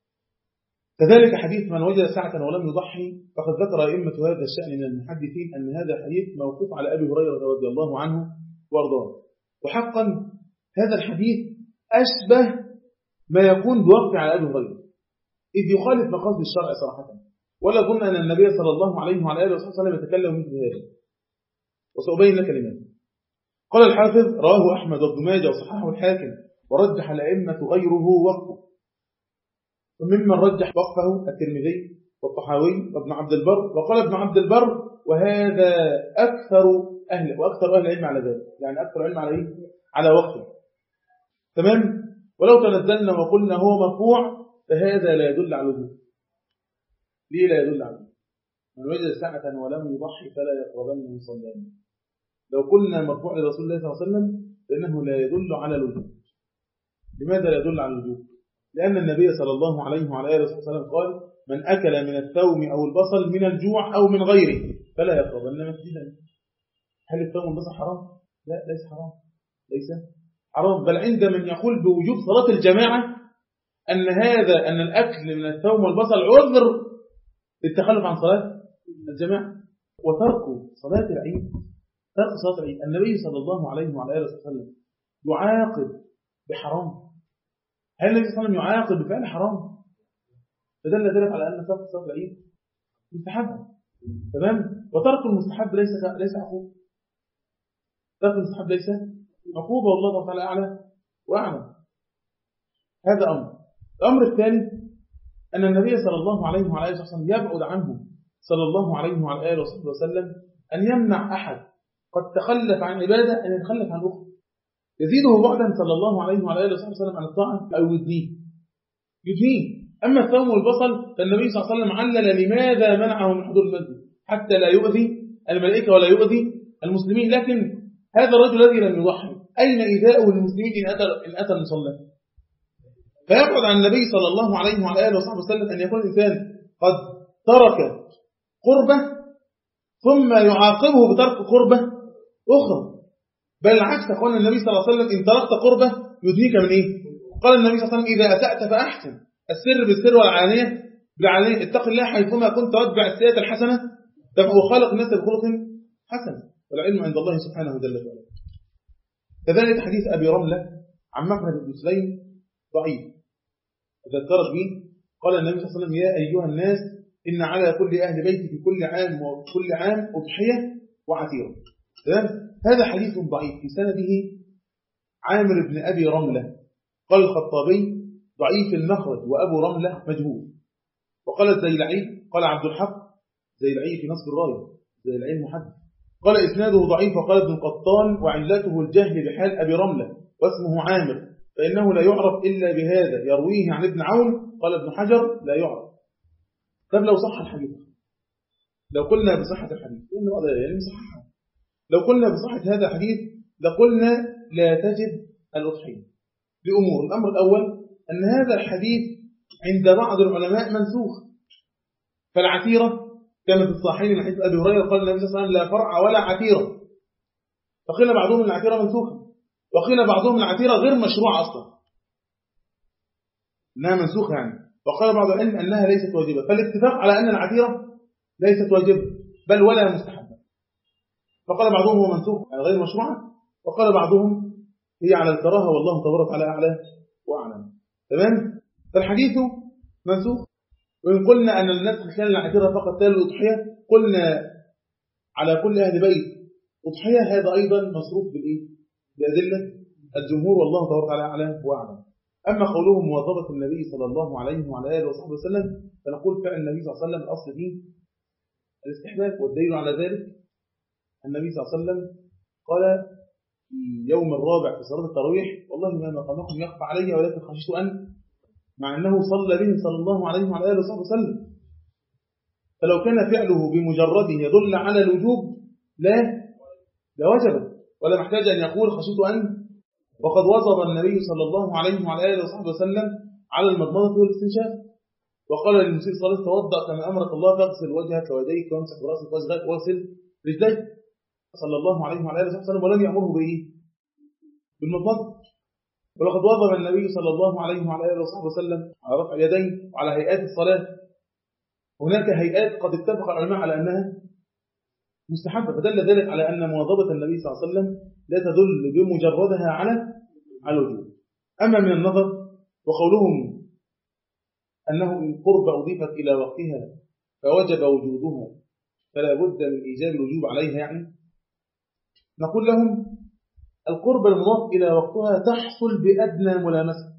كذلك حديث من وجد ساعة ولم يضحي، فقد ذكر أئمة هذا الشأن من المحدثين أن هذا حديث موقوف على أبي هريرة رضي الله عنه وارضاه. وحقا هذا الحديث أشبه ما يكون بوقف على أبي هريرة، إذ يخالف مقاصد الشرع صراحة، ولا ظن أن النبي صلى الله عليه وعلى آله وسلم يتكلم مثل هذا، وسأبين لك لماذا. قال الحافظ: رواه أحمد وابن ماجه وصححه الحاكم، ورجح الأئمة غيره وقفه، وممن رجح وقفه الترمذي والطحاوي وابن عبد البر. وقال ابن عبد البر: وهذا أكثر أهل وأكثر أهل العلم على ذلك، يعني أكثر علم على إيه؟ على وقفه. تمام. ولو تنزلنا وقلنا هو مرفوع فهذا لا يدل على الوجوب. ليه لا يدل على الوجوب؟ من وجد ساعة ولم يضحي فلا يقربن مصلانا. لو قلنا مرفوع لرسول الله صلى الله عليه وسلم فإنه لا يدل على الوجوب. لماذا لا يدل على الوجوب؟ لأن النبي صلى الله عليه وعلى آله وسلم قال: من أكل من الثوم أو البصل من الجوع أو من غيره فلا يقربن مسجدا. هل الثوم والبصل حرام؟ لا، ليس حرام، ليس حرام، بل عند من يقول بوجوب صلاة الجماعة أن هذا أن الأكل من الثوم والبصل عذر للتخلف عن صلاة الجماعة. وترك صلاة العيد، ترك صلاة العيد، النبي صلى الله عليه وعلى آله وسلم يعاقب بحرام. هل النبي صلى الله عليه وسلم يعاقب بفعل حرام؟ فدل ذلك على أن ترك صلاة العيد مستحب. تمام. وترك المستحب ليس ليس عقوبة. ترك المستحب ليس عقوبة، والله تعالى أعلى وأعلم. هذا أمر. الأمر الثاني أن النبي صلى الله عليه وعلى آله وسلم يبعد عنه صلى الله عليه وعلى آله وسلم أن يمنع أحد قد تخلف عن عبادة أن يتخلف عن أخرى، يزيده بعدا صلى الله عليه وعلى آله وسلم عن الطاعة أو يدنيه يدنيه. أما الثوم والبصل فالنبي صلى الله عليه وسلم علل لماذا منعه من حضور المسجد، حتى لا يؤذي الملائكة ولا يؤذي المسلمين. لكن هذا الرجل الذي لم يضحي أين إيذاؤه للمسلمين إن أتى إن أتى المصلى؟ فيبعد عن النبي صلى الله عليه وعلى آله وصحبه وسلم أن يكون الإنسان قد ترك قربة ثم يعاقبه بترك قربة أخرى، بل العكس. قال النبي صلى الله عليه وسلم: إن تركت قربة يدنيك من إيه؟ قال النبي صلى الله عليه وسلم: إذا أسأت فأحسن، السر بالسر والعلانية بالعلانية، اتق الله حيثما كنت واتبع السيئة الحسنة وخالق الناس بخلق حسن، والعلم عند الله سبحانه وتعالى. كذلك حديث أبي رملة عن مخلد بن سليم ضعيف، ذكرت به. قال النبي صلى الله عليه وسلم: يا أيها الناس إن على كل أهل بيت في كل عام وكل عام أضحية وعتيرة. هذا حديث ضعيف، في سنده عامر بن أبي رملة. قال الخطابي: ضعيف المخرج، وأبو رملة مجهول. وقال الزيلعي، قال عبد الحق زيلعي في نصب الراية، زيلعي المحدث، قال إسناده ضعيف. وقال ابن القطان: وعلته الجهل بحال أبي رملة واسمه عامر، فإنه لا يعرف إلا بهذا، يرويه عن ابن عون. قال ابن حجر: لا يعرف. طب لو صح الحديث، لو قلنا بصحة الحديث، إنه هذا يعني صححه، لو قلنا بصحة هذا الحديث لقلنا لا تجب الأضحية لأمور. الأمر الأول أن هذا الحديث عند بعض العلماء منسوخ، فالعتيرة كما في الصحيحين من حديث أبي هريرة قال النبي صلى الله عليه وسلم: لا فرع ولا عتيرة. فقيل بعضهم العتيرة منسوخة، وقيل بعضهم العتيرة غير مشروعة أصلا، إنها منسوخة يعني. وقال بعض العلم أنها ليست واجبة، فالاتفاق على أن العتيرة ليست واجبة بل ولا مستحبة. فقال بعضهم هو منسوخ يعني غير مشروعة، وقال بعضهم هي على الكراهة والله تبارك على أعلى وأعلم. تمام؟ فالحديث منسوخ. وإن قلنا أن النسخ كان نعتبرها فقط تالي الأضحية، قلنا على كل أهل بيت أضحية، هذا أيضا مصروف بالإيه؟ بأدلة الجمهور والله تبارك على أعلى وأعلم. أما قوله مواظبة النبي صلى الله عليه وعلى آله وصحبه وسلم، فنقول فعل النبي صلى الله عليه وسلم الأصل فيه الاستحباب، والدليل على ذلك النبي صلى الله عليه وسلم قال في يوم الرابع في صلاة التراويح والله ما مقامكم يخفى علي ولكن خشيت أن، مع أنه صلى به صلى الله عليه وعلى آله وصحبه وسلم. فلو كان فعله بمجرده يدل على الوجوب لا لوجب، ولا محتاج أن يقول خشيت أن. وقد وصف النبي صلى الله عليه وعلى آله وصحبه وسلم على المضمضة والاستنشاق، وقال للمسيء الصلاة توضأ كما أمرك الله فاغسل وجهك ويديك وامسح برأسك واغسل رجليك صلى الله عليه وعلى آله وسلم، ولم يأمره بإيه؟ بالمضمضة. ولقد وظب النبي صلى الله عليه وعلى آله وصحبه وسلم على رفع اليدين وعلى هيئات الصلاة. هناك هيئات قد اتفق العلماء على أنها مستحبة، فدل ذلك على أن مواظبة النبي صلى الله عليه وسلم لا تدل بمجردها على على الوجوب. أما من النظر وقولهم أنه إن قرب أضيفت إلى وقتها فوجب وجودها فلا بد من إيجاب الوجوب عليها، يعني نقول لهم القرب المضاف إلى وقتها تحصل بأدنى ملامسة.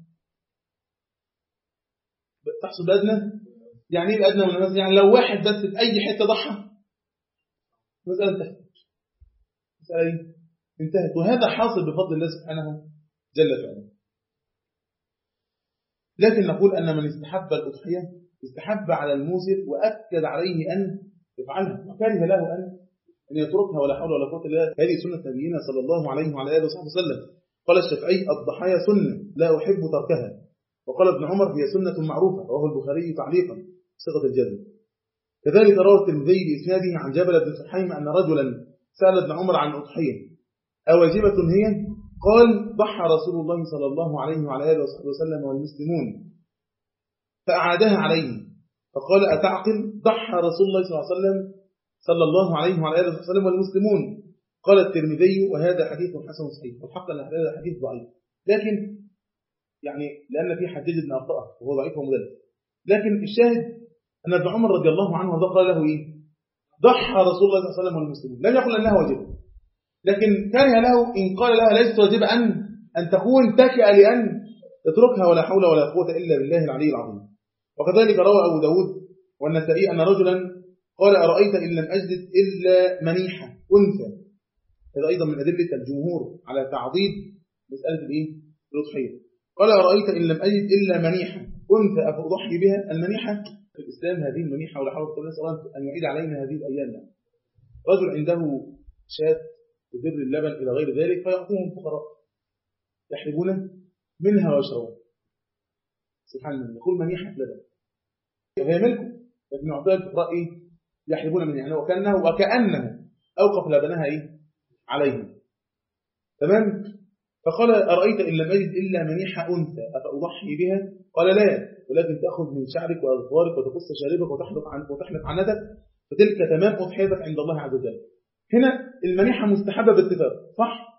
تحصل بأدنى يعني إيه بأدنى ملامسة؟ يعني لو واحد بس في أي حتة ضحى مسألة انتهت، مسألة انتهت، وهذا حاصل بفضل الله سبحانه جل وعلا. لكن نقول أن من استحب الأضحية استحب على الموسر وأكد عليه أن يفعلها، وكره له أن أن يتركها ولا حول ولا قوة إلا بالله. هذه سنة نبينا صلى الله عليه وعلى آله وصحبه وسلم. قال الشافعي الضحايا سنة لا أحب تركها، وقال ابن عمر هي سنة معروفة، رواه البخاري تعليقا صيغة الجزم. كذلك روى الترمذي بإسناده عن جبل بن سحيم أن رجلا سأل ابن عمر عن أضحية أواجبة هي؟ قال ضحى رسول الله صلى الله عليه وعلى آله وصحبه وسلم والمسلمون، فأعادها عليه فقال أتعقل؟ ضحى رسول الله صلى الله عليه وسلم صلى الله عليه وعلى آله وسلم والمسلمون. قال الترمذي وهذا حديث حسن صحيح، والحق أن هذا حديث ضعيف، لكن يعني لأن في حجاج بن أرطاء وهو ضعيف ومدلس. لكن الشاهد أن ابن عمر رضي الله عنه قال له إيه؟ ضحى رسول الله صلى الله عليه وسلم والمسلمون، لم يقل أنها واجبة، لكن كره له إن قال لها ليست واجبة أن أن تكون تكئة لأن تتركها ولا حول ولا قوة إلا بالله العلي العظيم. وكذلك روى أبو داود والنسائي أن رجلا قال أرأيت إن لم أجد إلا منيحة أنثى. هذا أيضا من أدلة الجمهور على تعضيد مسألة الإيه؟ الأضحية. قال أرأيت إن لم أجد إلا منيحة أنثى أفأضحي بها؟ المنيحة في الإسلام هذه المنيحة ولا حول ولا قوة إلا بالله أن يعيد علينا هذه الأيام. رجل عنده شاة تدر اللبن إلى غير ذلك فيعطيها الفقراء يحلبون منها ويشربون. سبحان الله، يقول منيحة لبن وهي ملكه، لكن يعطيها الفقراء إيه؟ يحلبون منها، يعني وكأنه وكأنه أوقف لبنها إيه؟ عليهم. تمام؟ فقال أرأيت إن لم أجد إلا منيحة أنثى أفأضحي بها؟ قال لا، ولكن تأخذ من شعرك وأظفارك وتقص شاربك وتحلق عن وتحلق عنتك، فتلك تمام أضحيتك عند الله عز وجل. هنا المنيحة مستحبة باتفاق، صح؟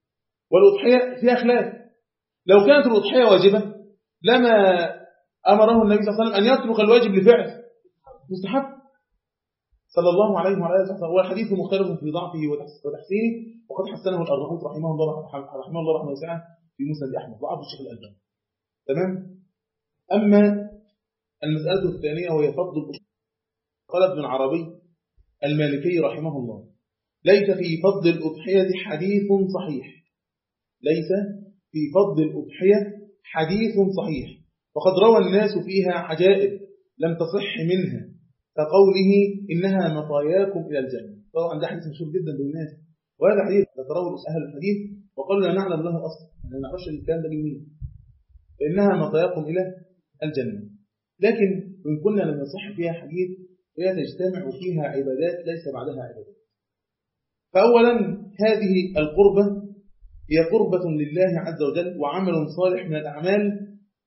والأضحية فيها خلاف. لو كانت الأضحية واجبة لما أمره النبي صلى الله عليه وسلم أن يترك الواجب لفعل مستحب صلى الله عليه وعلى آله وسلم. والحديث مختلف في ضعفه وتحسينه، وقد حسنه الأرناؤوط رحمه الله رحمه الله رحمه واسعة في مسند أحمد ضعف الشيخ الألباني. تمام؟ أما المسألة الثانية وهي فضل الأضحية، قال ابن العربي المالكي رحمه الله ليس في فضل الأضحية حديث صحيح، ليس في فضل الأضحية حديث صحيح، وقد روى الناس فيها عجائب لم تصح منها كقوله إنها مطاياكم إلى الجنة. طبعا ده حديث مشهور جدا بالناس، وهذا حديث ذكره أهل الحديث وقالوا لا نعلم له أصلا، لا نعرفش الكلام ده جميل، فإنها مطاياكم إلى الجنة. لكن إن كنا لم يصح فيها حديث هي تجتمع فيها عبادات ليس بعدها عبادات. فأولا هذه القربة هي قربة لله عز وجل وعمل صالح من الأعمال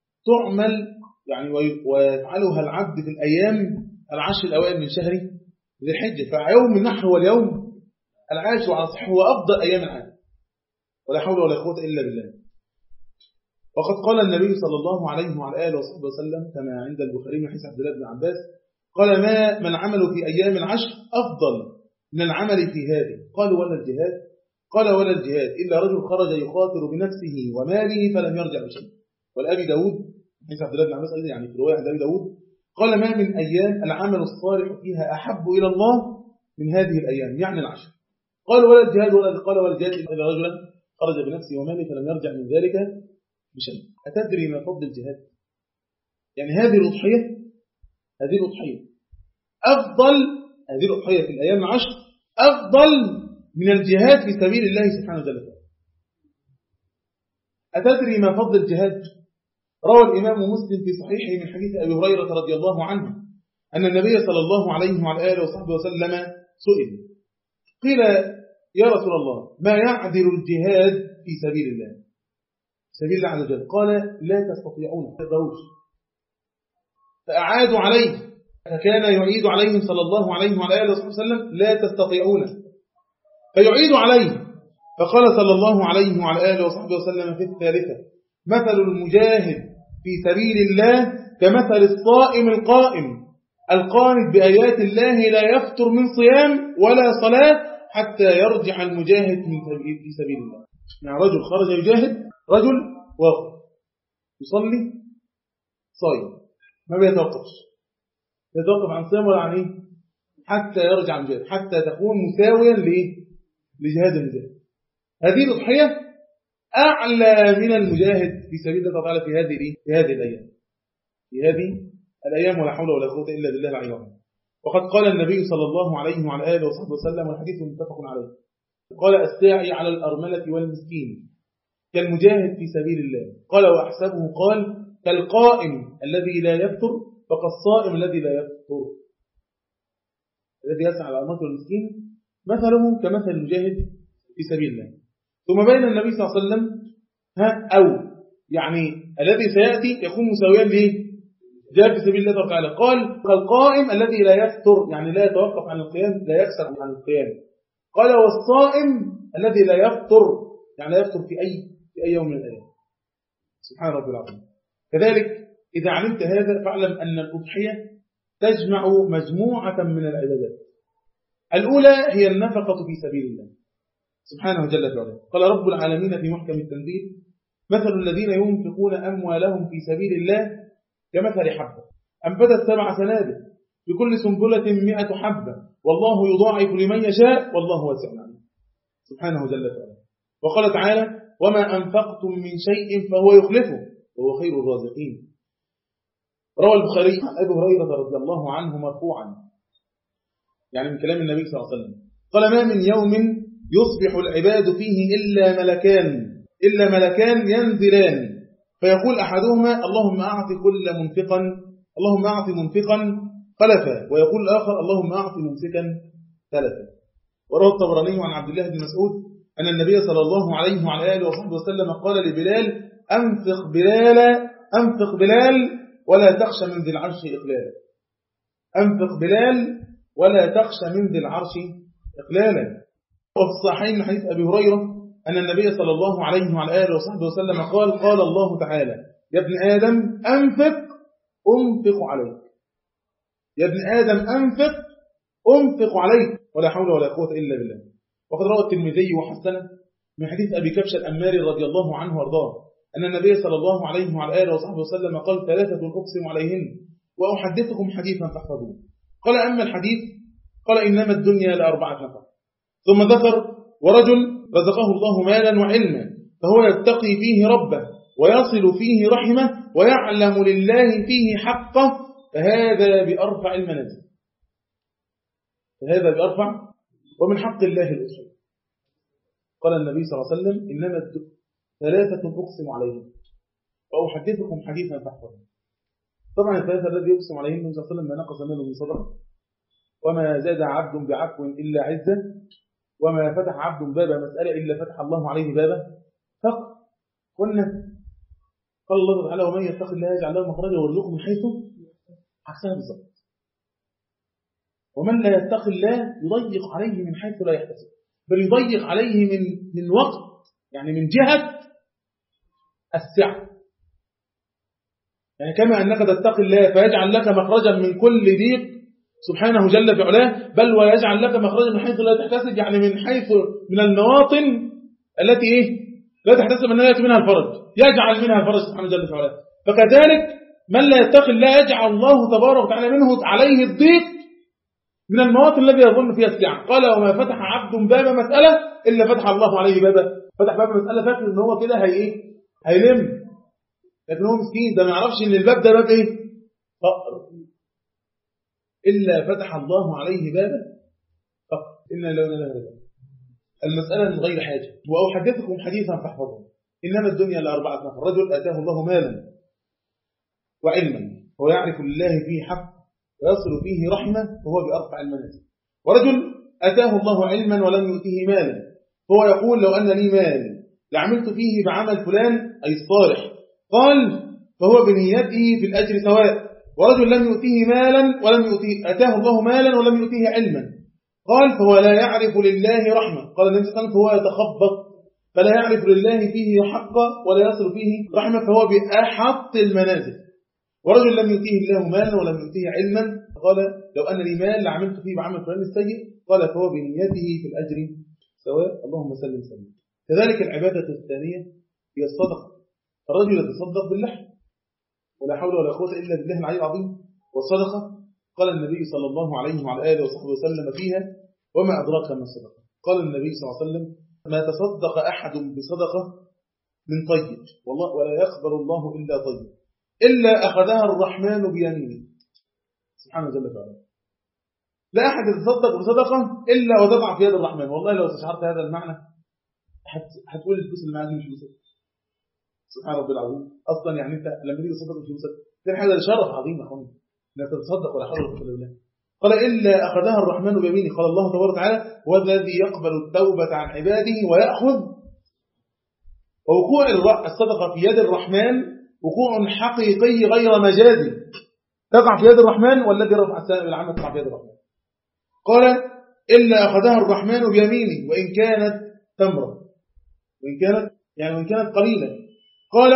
تعمل يعني ويفعلها العبد في الأيام العشر الأوائل من شهر ذي الحجة. فيوم النحر هو اليوم العاشر على صحيح هو أفضل أيام العام، ولا حول ولا قوة إلا بالله. وقد قال النبي صلى الله عليه وعلى آله وصحبه وسلم كما عند البخاري من حديث عبد الله بن عباس قال ما من عمل في أيام العشر أفضل من العمل في هذه. قالوا ولا الجهاد؟ قال ولا الجهاد إلا رجل خرج يخاطر بنفسه وماله فلم يرجع بشيء. والأبي داود حديث عبد الله بن عباس أيضا يعني في رواية عند أبي داود قال ما من أيام العمل الصالح فيها أحب إلى الله من هذه الأيام يعني العشر. قال ولا الجهاد ولا قال ولا الجهاد إلا رجلا خرج بنفسه وماله فلم يرجع من ذلك بشيء. أتدري ما فضل الجهاد؟ يعني هذه الأضحية هذه الأضحية أفضل هذه الأضحية في الأيام العشر أفضل من الجهاد في سبيل الله سبحانه وتعالى. أتدري ما فضل الجهاد؟ روى الإمام مسلم في صحيحه من حديث أبي هريرة رضي الله عنه أن النبي صلى الله عليه وعلى آله وصحبه وسلم سئل قيل يا رسول الله ما يعدل الجهاد في سبيل الله سبيل الله عز وجل؟ قال لا تستطيعون تقدروش. فأعادوا عليه فكان يعيد عليهم صلى الله عليه وعلى آله وصحبه وسلم لا تستطيعون فيعيد عليه فقال صلى الله عليه وعلى آله وصحبه وسلم في الثالثة مثل المجاهد في سبيل الله كمثل الصائم القائم القانت بآيات الله لا يفتر من صيام ولا صلاة حتى يرجع المجاهد في سبيل الله. يعني رجل خرج يجاهد رجل واقف يصلي صايم ما بيتوقفش يتوقف عن صيام ولا عن ايه حتى يرجع المجاهد حتى تكون مساويا لجهاد المجاهد. هذه الأضحية أعلى من المجاهد في سبيل الله تعالى في هذه في هذه الأيام في هذه الأيام ولا حول ولا قوة إلا بالله العلي العظيم. وقد قال النبي صلى الله عليه وعلى آله وصحبه وسلم والحديث متفق عليه قال الساعي على الأرملة والمسكين كالمجاهد في سبيل الله. قال وأحسبه قال كالقائم الذي لا يفطر فكالصائم الذي لا يفطر. الذي يسعى على الأرملة والمسكين مثله كمثل المجاهد في سبيل الله. ثم بين النبي صلى الله عليه وسلم ها أو يعني الذي سيأتي يكون مساويا ليه جاء في سبيل الله تعالى. قال كالقائم الذي لا يفطر يعني لا يتوقف عن القيام لا يكسر عن القيام. قال والصائم الذي لا يفطر يعني لا يفطر في أي في أي يوم من الأيام. سبحان ربي العظيم. كذلك إذا علمت هذا فاعلم أن الأضحية تجمع مجموعة من العبادات. الأولى هي النفقة في سبيل الله سبحانه جل وعلا. قال رب العالمين في محكم التنزيل مثل الذين ينفقون أموالهم في سبيل الله كمثل حبة أنبتت سبع سنابل بكل سنبلة مئة حبة والله يضاعف لمن يشاء والله واسع عليم سبحانه جل وعلا. وقال تعالى وما أنفقتم من شيء فهو يخلفه وهو خير الرازقين. روى البخاري عن أبي هريرة رضي الله عنه مرفوعا يعني من كلام النبي صلى الله عليه وسلم قال ما من يوم يصبح العباد فيه إلا ملكان إلا ملكان ينزلان فيقول أحدهما اللهم أعط كل منفقا اللهم أعط منفقا خلفا ويقول الآخر اللهم أعط ممسكا ثلثا. وروى الطبراني عن عبد الله بن مسعود أن النبي صلى الله عليه وعلى آله وصحبه وسلم قال لبلال أنفق بلال أنفق بلال ولا تخشى من ذي العرش إقلالا. أنفق بلال ولا تخشى من ذي العرش إقلالا. وفي الصحيحين من حديث أبي هريرة أن النبي صلى الله عليه وعلى آله وصحبه وسلم قال قال الله تعالى يا ابن آدم أنفق أنفق عليك يا ابن آدم أنفق أنفق عليك ولا حول ولا قوة إلا بالله. وقد روى الترمذي وحسنه من حديث أبي كبشة الأنماري رضي الله عنه وارضاه أن النبي صلى الله عليه وعلى آله وصحبه وسلم قال ثلاثة أقسم عليهن وأحدثكم حديثا فاحفظوه. قال أما الحديث قال إنما الدنيا لأربعة نفر ثم ذكر ورجل رزقه الله مالا وعلما فهو يتقي فيه ربه ويصل فيه رحمه ويعلم لله فيه حقه فهذا بأرفع المنازل فهذا بأرفع ومن حق الله الأصول. قال النبي صلى الله عليه وسلم إنما ثلاثة أقسم عليهم وأحدثكم حديثا فاحفظوا. طبعا الثلاثة الذي يقسم عليهم النبي صلى الله عليه وسلم ما نقص منه من صدقه وما زاد عبد بعفو إلا عزة وما فتح عبد باب مسألة إلا فتح الله عليه بابا فقط. قلنا قال الله تعالى ومن يتق الله يجعل له مخرجا ويرزقه من حيث عكسها بالضبط. ومن لا يتق الله يضيق عليه من حيث لا يحتسب بل يضيق عليه من من وقت يعني من جهة السعة، يعني كما أنك تتقي الله فيجعل لك مخرجا من كل ضيق سبحانه جل في علاه، بل ويجعل لك مخرجا من حيث لا تحتسب، يعني من حيث من المواطن التي إيه لا تحتسب أن يأتي منها الفرج، يجعل منها الفرج سبحانه جل في علاه. فكذلك من لا يتقي الله يجعل الله تبارك وتعالى منه عليه الضيق من المواطن الذي يظن فيها السعة. قال وما فتح عبد باب مسألة إلا فتح الله عليه بابا. فتح باب مسألة فاكر إن هو كده هي إيه هيلم، لكن هو مسكين ده ما يعرفش إن الباب ده باب إيه فقر، إلا فتح الله عليه بابا فقر. إنا لو نلهد المسألة من غير حاجة. وأحدثكم حديثا فاحفظه. إنما الدنيا لأربعة نفر: رجل آتاه الله مالا وعلما هو يعرف لله فيه حق ويصل فيه رحمة وهو بأرفع المنازل، ورجل آتاه الله علما ولم يؤته مالا فهو يقول لو أن لي مال لعملت فيه بعمل فلان أي الصالح، قال فهو بنيته في الأجر سواء. ورجل لم يؤته مالا ولم يؤته آتاه الله مالا ولم يؤته علما، قال فهو لا يعرف لله رحمة، قال النبي صلى الله عليه وسلم فهو يتخبط فلا يعرف لله فيه حقا ولا يصل فيه رحمة فهو بأحط المنازل. ورجل لم يؤتيه الله مالا ولم يؤتيه علما، قال لو أن لي مال لعملت فيه بعمل فلان السيء، قال فهو بنيته في الأجر سواء. اللهم سلم سلم. كذلك العبادة الثانية هي الصدقة. الرجل يتصدق باللحم ولا حول ولا قوة إلا بالله العلي العظيم. والصدقة قال النبي صلى الله عليه وعلى آله وصحبه وسلم فيها وما أدراك ما الصدقة. قال النبي صلى الله عليه وسلم ما تصدق أحد بصدقة من طيب والله ولا يقبل الله إلا طيب إلا أخذها الرحمن بيمينه سبحانه جل وعلا. لا أحد يتصدق بصدقة إلا وتضع في يد الرحمن. والله لو استشعرت هذا المعنى هتقول الفلوس اللي معاك مش فلوسك. سبحان ربي العظيم. أصلا يعني أنت لما تيجي تصدق مش فلوسك دي حاجة شرف عظيم يا أخواني لا تتصدق ولا حول ولا قوة إلا بالله. قال إلا أخذها الرحمن بيمينه. قال الله تبارك وتعالى هو الذي يقبل التوبة عن عباده ويأخذ. ووقوع الصدقة في يد الرحمن وقوع حقيقي غير مجازي، تقع في يد الرحمن والذي رفع السماء بالعمل تقع في يد الرحمن. قال إلا أخذها الرحمن بيمينه وإن كانت تمرة وإن كانت يعني وإن كانت قليلة. قال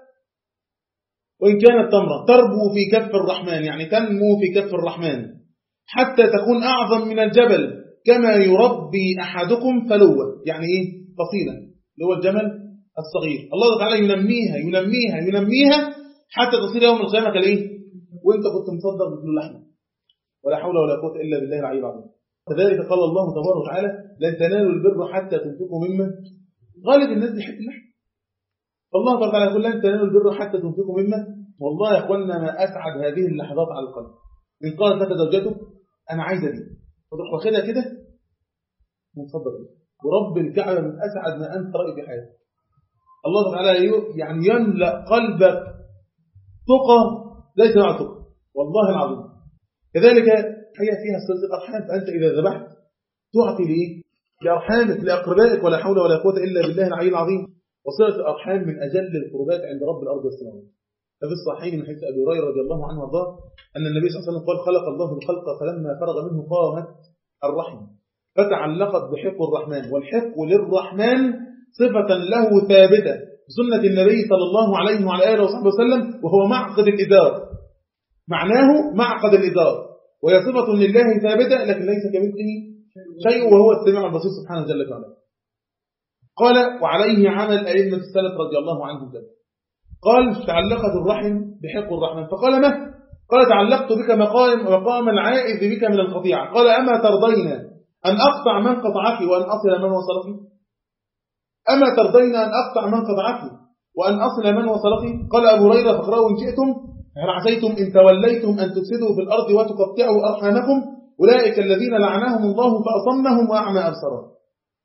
وإن كانت تمرة تربو في كف الرحمن يعني تنمو في كف الرحمن حتى تكون أعظم من الجبل كما يربي أحدكم فلوة يعني إيه فصيلة اللي هو الجمل الصغير. الله تعالى ينميها ينميها ينميها حتى تصير يوم القيامة كالإيه وإنت كنت مصدق مثل لحمة. ولا حول ولا قوة إلا بالله العلي العظيم. كذلك قال الله تبارك وتعالى لن تنالوا البر حتى تنفقوا مما غالب الناس بيحب اللحم. الله تبارك وتعالى يقول لن تنالوا البر حتى تنفقوا مما. والله يا اخواننا ما اسعد هذه اللحظات على القلب. من قالت لك زوجته انا عايزه دي فتروح واخدها كده ومصدق بيها. ورب الكعبه من اسعد ما انت راي في حياتك. الله تعالى يعني يملا قلبك تقى ليس مع تقى والله العظيم. كذلك هي فيها صلة أرحام فأنت إذا ذبحت تعطي لإيه؟ لأرحامك لأقربائك ولا حول ولا قوة إلا بالله العلي العظيم. وصلة الأرحام من أجل القربات عند رب الأرض والسماوات. ففي الصحيحين من حديث أبي هريرة رضي الله عنه وارضاه أن النبي صلى الله عليه وسلم قال خلق الله الخلق فلما فرغ منه قامت الرحم فتعلقت بحق الرحمن. والحق للرحمن صفة له ثابتة بسنة النبي صلى الله عليه وعلى آله وصحبه وسلم وهو معقد الإدار. معناه معقد الإدار وهي صفة لله ثابتة لكن ليس كمثله شيء وهو السميع البصير سبحانه جل وعلا. قال وعليه عمل أئمة السلف رضي الله عنهم ذلك. قال تعلقت الرحم بحق الرحمن فقال ما؟ قال تعلقت بك مقام مقام العائذ بك من القطيعة. قال أما ترضين أن أقطع من قطعك وأن أصل من وصلك؟ أما ترضين أن أقطع من قطعك وأن أصل من وصلك؟ قال أبو هريرة فاقرأوا إن شئتم هل عسيتم إن توليتم أن تفسدوا في الأرض وتقطعوا أرحامكم أولئك الذين لعنهم الله فأصمهم وأعمى أبصارهم.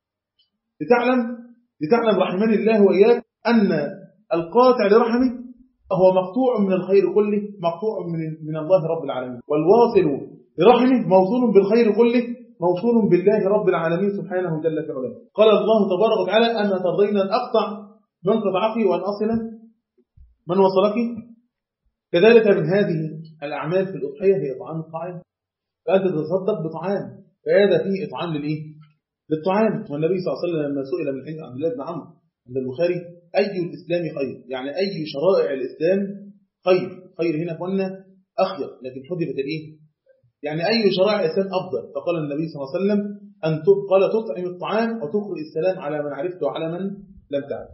لتعلم لتعلم رحمن الله وإياك أن القاطع لرحمه هو مقطوع من الخير كله مقطوع من من الله رب العالمين. والواصل لرحمه موصول بالخير كله موصول بالله رب العالمين سبحانه جل في علاه. قال الله تبارك وتعالى أما ترضين أن أقطع من قطعك وأن أصل من وصلك. كذلك من هذه الأعمال في الأضحية هي إطعام الطعام. فأنت تتصدق بطعام فهذا فيه إطعام للإيه؟ للطعام. والنبي صلى الله عليه وسلم لما سئل من حديث عبد الله بن عمرو عند البخاري أي الإسلام خير، يعني أي شرائع الإسلام خير. خير هنا قلنا أخير، لكن حذفت الإيه؟ يعني أي شرائع الإسلام أفضل. فقال النبي صلى الله عليه وسلم أن قال تطعم الطعام وتقرئ السلام على من عرفت وعلى من لم تعرف.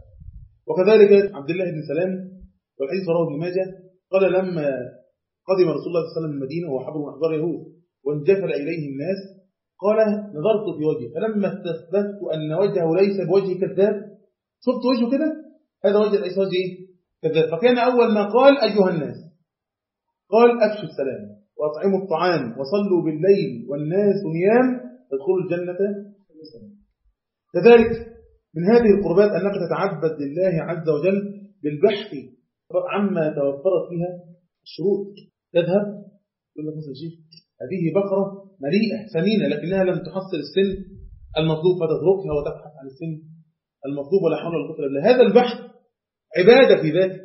وكذلك عبد الله بن سلام والحديث رواه ابن ماجه قال لما قدم رسول الله صلى الله عليه وسلم المدينة وهو حبر من أحبار يهود وانجفل إليه الناس قال نظرت في وجهه فلما استثبت أن وجهه ليس بوجه كذاب، شفت وجهه كده هذا وجه ليس وجه إيه؟ كذاب. فكان أول ما قال أيها الناس قال أفشوا السلام وأطعموا الطعام وصلوا بالليل والناس نيام تدخلوا الجنة بسلام. كذلك من هذه القربات أنك تتعبد لله عز وجل بالبحث عما توفرت فيها الشروط. تذهب يقول لك مثلا شيخ هذه بقرة مليئة سمينة لكنها لم تحصل السن المطلوب فتتركها وتبحث عن السن المطلوب ولا حول ولا قوة إلا بالله. هذا البحث عبادة في ذاته،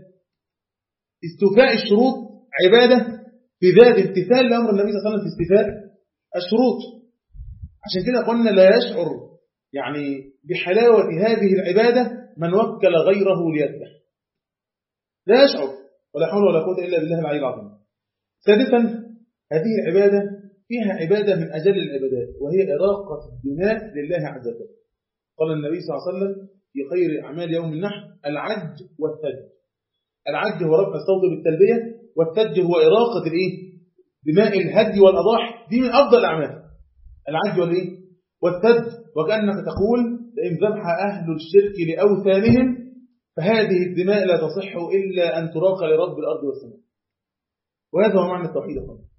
استوفاء الشروط عبادة في ذات امتثال لأمر النبي صلى الله عليه وسلم في استيفاء الشروط. عشان كده قلنا لا يشعر يعني بحلاوة هذه العبادة من وكل غيره ليذبح، لا يشعر ولا حول ولا قوة إلا بالله العلي العظيم. سادسا هذه العبادة فيها عبادة من أجل العبادات وهي إراقة الدماء لله عز وجل. قال النبي صلى الله عليه وسلم في خير أعمال يوم النحر العج والثلج. العج هو رفع الصوت بالتلبية والثلج هو إراقة الإيه؟ دماء الهدي والأضاحي، دي من أفضل الأعمال العج والإيه؟ والثلج. وكأنك تقول لئن ذبح أهل الشرك لأوثانهم فهذه الدماء لا تصح إلا أن تراق لرب الأرض والسماء. وهذا هو معنى التوحيد.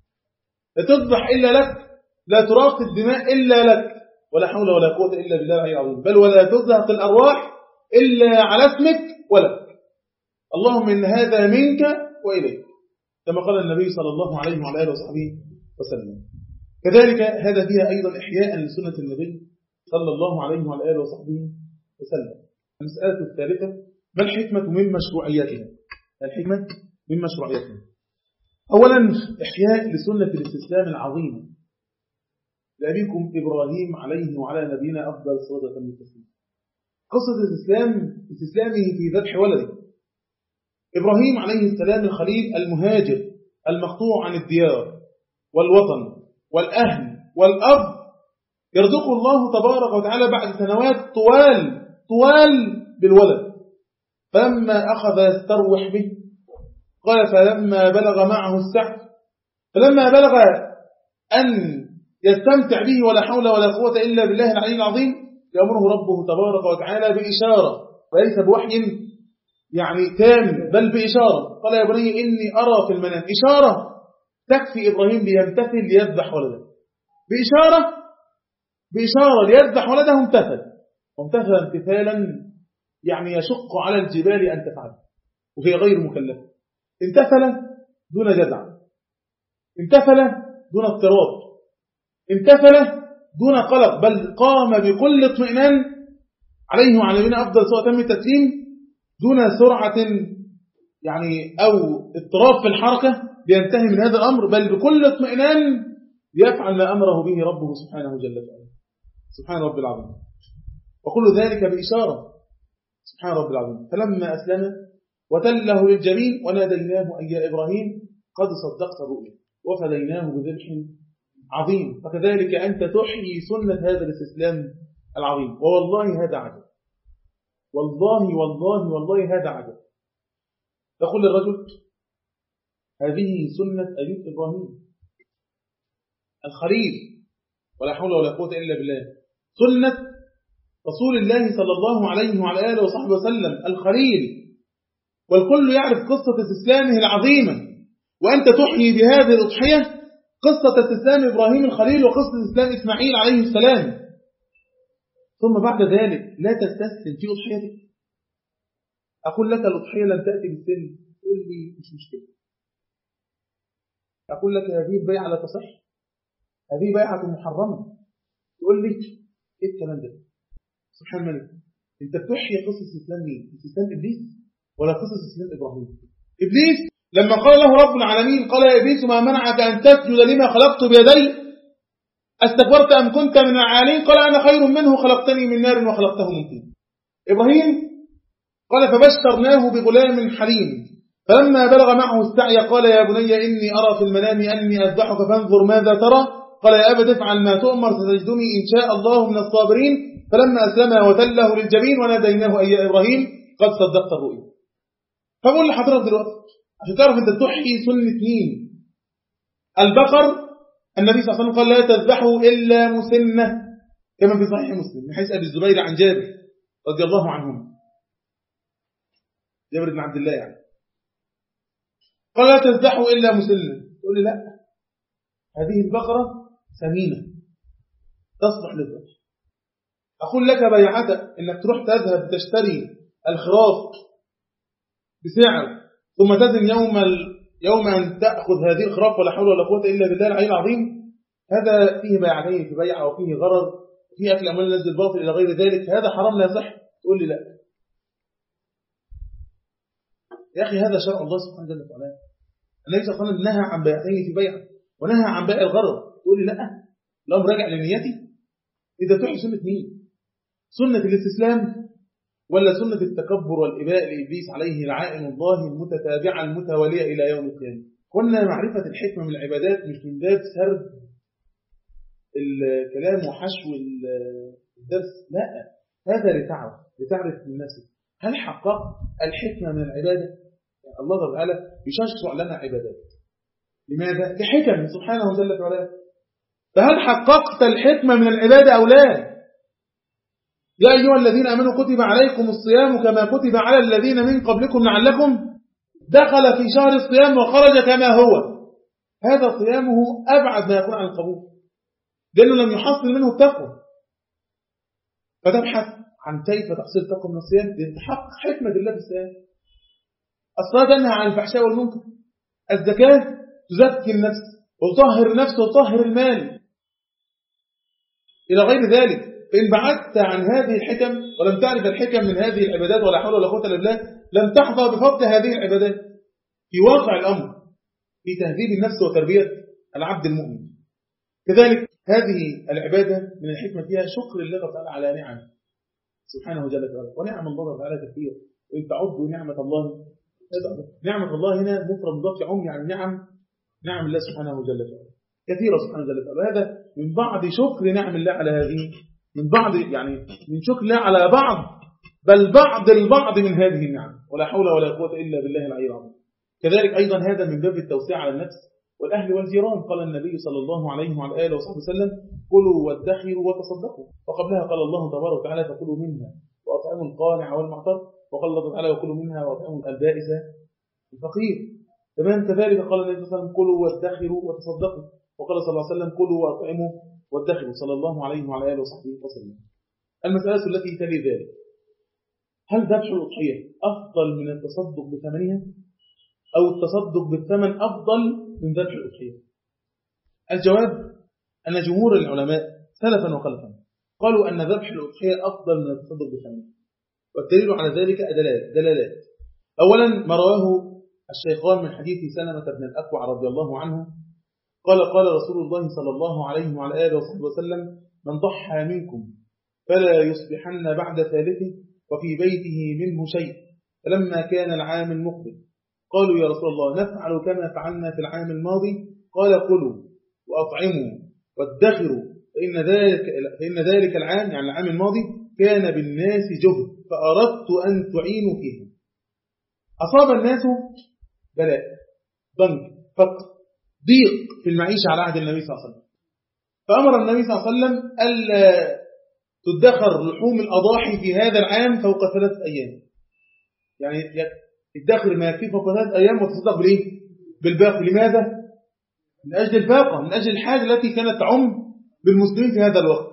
لا تذبح إلا لك، لا تراق الدماء إلا لك، ولا حول ولا قوة إلا بالله العلي العظيم. بل ولا تزهق الأرواح إلا على اسمك ولك، اللهم إن هذا منك وإليك، كما قال النبي صلى الله عليه وعلى آله وصحبه وسلم. كذلك هذا فيها أيضا إحياء لسنة النبي صلى الله عليه وعلى آله وصحبه وسلم. المسألة الثالثة ما الحكمة من مشروعيتها؟ الحكمة من مشروعيتها أولا إحياء لسنة الاستسلام العظيمة لأبيكم إبراهيم عليه وعلى نبينا أفضل صلاة والتسليم. قصة الاستسلام استسلامه في ذبح ولده إبراهيم عليه السلام الخليل المهاجر المقطوع عن الديار والوطن والأهل والأرض، يرزقه الله تبارك وتعالى بعد سنوات طوال طوال بالولد. فلما أخذ يستروح به قال فلما بلغ معه السعي فلما بلغ أن يستمتع به ولا حول ولا قوة إلا بالله العلي العظيم يأمره ربه تبارك وتعالى بإشارة وليس بوحي يعني تام بل بإشارة. قال يا بني إني أرى في المنام، إشارة تكفي إبراهيم ليمتثل ليذبح ولده، بإشارة بإشارة ليذبح ولده امتثل، وامتثل امتثالا يعني يشق على الجبال أن تفعله وهي غير مكلفة. امتثل دون جزع، امتثل دون اضطراب، امتثل دون قلق، بل قام بكل اطمئنان عليه وعلى نبينا أفضل صلاة وأتم التسليم دون سرعة يعني أو اضطراب في الحركة لينتهي من هذا الأمر، بل بكل اطمئنان ليفعل ما أمره به ربه سبحانه جل وعلا. سبحان رب العظيم. وكل ذلك بإشارة سبحان رب العظيم. فلما أسلم وتله للجبين وناديناه أي يا إبراهيم قد صدقت الرؤيا وفديناه بذبح عظيم. فكذلك أنت تحيي سنة هذا الاستسلام العظيم. ووالله هذا عجب، والله والله والله هذا عجب. تقول للرجل هذه سنة أبيك إبراهيم الخليل ولا حول ولا قوة إلا بالله، سنة رسول الله صلى الله عليه وعلى آله وصحبه وسلم الخليل، والكل يعرف قصة استسلامه العظيمة، وأنت تحيي بهذه الأضحية قصة استسلام إبراهيم الخليل وقصة استسلام إسماعيل عليه السلام. ثم بعد ذلك لا تستسلم في أضحيتك. أقول لك الأضحية لم تأتي بالسن، تقول لي مش مشكلة. أقول لك هذه البيعة لا تصح، هذه بيعة محرمة، تقول لي إيه الكلام ده؟ سبحان الملك. أنت بتحيي قصة استسلام مين؟ استسلام إبليس ولا قصة استسلام إبراهيم؟ إبليس لما قال له رب العالمين قال يا إبليس ما منعك أن تسجد لما خلقت بيدي استكبرت أم كنت من العالين؟ قال أنا خير منه خلقتني من نار وخلقته من طين. إبراهيم قال فبشرناه بغلام حليم فلما بلغ معه السعي قال يا بني إني أرى في المنام أني أذبحك فانظر ماذا ترى قال يا أبت افعل ما تؤمر ستجدني إن شاء الله من الصابرين فلما أسلم وتله للجبين وناديناه أي يا إبراهيم قد صدقت الرؤيا. فبقول لحضرتك دلوقتي عشان تعرف أنت تحيي سنة مين. البقر النبي صلى الله عليه وسلم قال لا تذبحوا إلا مسنة كما في صحيح مسلم من حيث أبي الزبير عن جابر رضي الله عنهم، جابر بن عبد الله يعني، قال لا تذبحوا إلا مسنة. تقول لي لا، هذه البقرة سمينة تصلح للذبح. أقول لك بيعتك إنك تروح تذهب تشتري الخراف بسعر ثم تزن يوم ال... يوم أن تأخذ هذه الخراف ولا حول ولا قوة إلا بالله العلي العظيم. هذا فيه بيعتين، في بيع وفيه غرر، فيه أكل أموال الناس بالباطل إلى غير ذلك، هذا حرام لا يصح. تقول لي لا يا أخي، هذا شرع الله سبحانه وتعالى. النبي صلى الله عليه وسلم نهى عن بيعتين في بيع ونهى عن بيع الغرر. تقول لي لا، الأمر راجع لنيتي. إذا تحي سنة مين؟ سنة الاستسلام ولا سنة التكبر والإباء لإبليس عليه لعائن الله المتتابعة المتوالية إلى يوم القيامة؟ قلنا معرفة الحكمة من العبادات مش من باب سرد الكلام وحشو الدرس، لا، هذا لتعرف لتعرف من نفسك هل حققت الحكمة من العبادة؟ يعني الله تعالى يشرع لنا عبادات، لماذا؟ لحكم سبحانه وجل وعلا. فهل حققت الحكمة من العبادة أو لا؟ يا أيها الذين آمنوا كتب عليكم الصيام كما كتب على الذين من قبلكم لعلكم. دخل في شهر الصيام وخرج كما هو، هذا صيامه أبعد ما يكون عن القبول لأنه لم يحصل منه التقوى. فتبحث عن كيف تحصيل التقوى من الصيام لتحقق حكمة الله في الصيام. الصلاة تنهى عن الفحشاء والمنكر، الزكاة تزكي النفس وتطهر النفس وتطهر المال إلى غير ذلك. فإن بعدت عن هذه الحكم ولم تعرف الحكم من هذه العبادات ولا حول ولا قوة إلا بالله لم تحظى بفضل هذه العبادات في واقع الأمر في تهذيب النفس وتربية العبد المؤمن. كذلك هذه العبادة من الحكمة فيها شكر الله تعالى على نعمه سبحانه وجل وعلا، ونعم الله تعالى كثير، وإن تعدوا نعمة الله نعمة الله هنا مفرد مضاف يعم، يعني نعم نعم الله سبحانه وجل وعلا كثيرة سبحانه وجل وعلا. هذا من بعض شكر نعم الله على هذه، من بعض يعني من شكر الله على بعض بل بعض البعض من هذه النعم، ولا حول ولا قوة إلا بالله العلي العظيم. كذلك أيضا هذا من باب التوسيع على النفس والأهل والجيران. قال النبي صلى الله عليه وعلى آله وصحبه وسلم كلوا وادخروا وتصدقوا، وقبلها قال الله تبارك وتعالى فكلوا منها وأطعموا القانع والمعتر، وقال الله تعالى وكلوا منها وأطعموا البائس الفقير. تمام. كذلك قال النبي صلى الله عليه وسلم كلوا وادخروا وتصدقوا، وقال صلى الله عليه وسلم كلوا وأطعموا وادخروا صلى الله عليه وعلى آله وصحبه وسلم. المسألة التي تلي ذلك، هل ذبح الأضحية أفضل من التصدق بثمنها أو التصدق بالثمن أفضل من ذبح الأضحية؟ الجواب أن جمهور العلماء سلفا وخلفا قالوا أن ذبح الأضحية أفضل من التصدق بالثمن، والدليل على ذلك دلالات دلالات أولا ما رواه الشيخان من حديث سلمة بن الأكوع رضي الله عنه قال قال رسول الله صلى الله عليه وعلى آله وصحبه وسلم من ضحى منكم فلا يصبحن بعد ثالثه وفي بيته منه شيء. فلما كان العام المقبل قالوا يا رسول الله نفعل كما فعلنا في العام الماضي؟ قال كلوا وأطعموا وادخروا فإن ذلك, فإن ذلك العام يعني العام الماضي كان بالناس جهد فأردت أن تعينوا فيه. أصاب الناس بلاء ضنك فقر ضيق في المعيشة على عهد النبي صلى الله عليه وسلم، فأمر النبي صلى الله عليه وسلم ألا تدخر لحوم الأضاحي في هذا العام فوق ثلاثة أيام، يعني الدخل ما يكفي فوق ثلاثة أيام وتصدق بالإيه؟ بالباقي. لماذا؟ من أجل الفاقة، من أجل الحاجة التي كانت تعم بالمسلمين في هذا الوقت.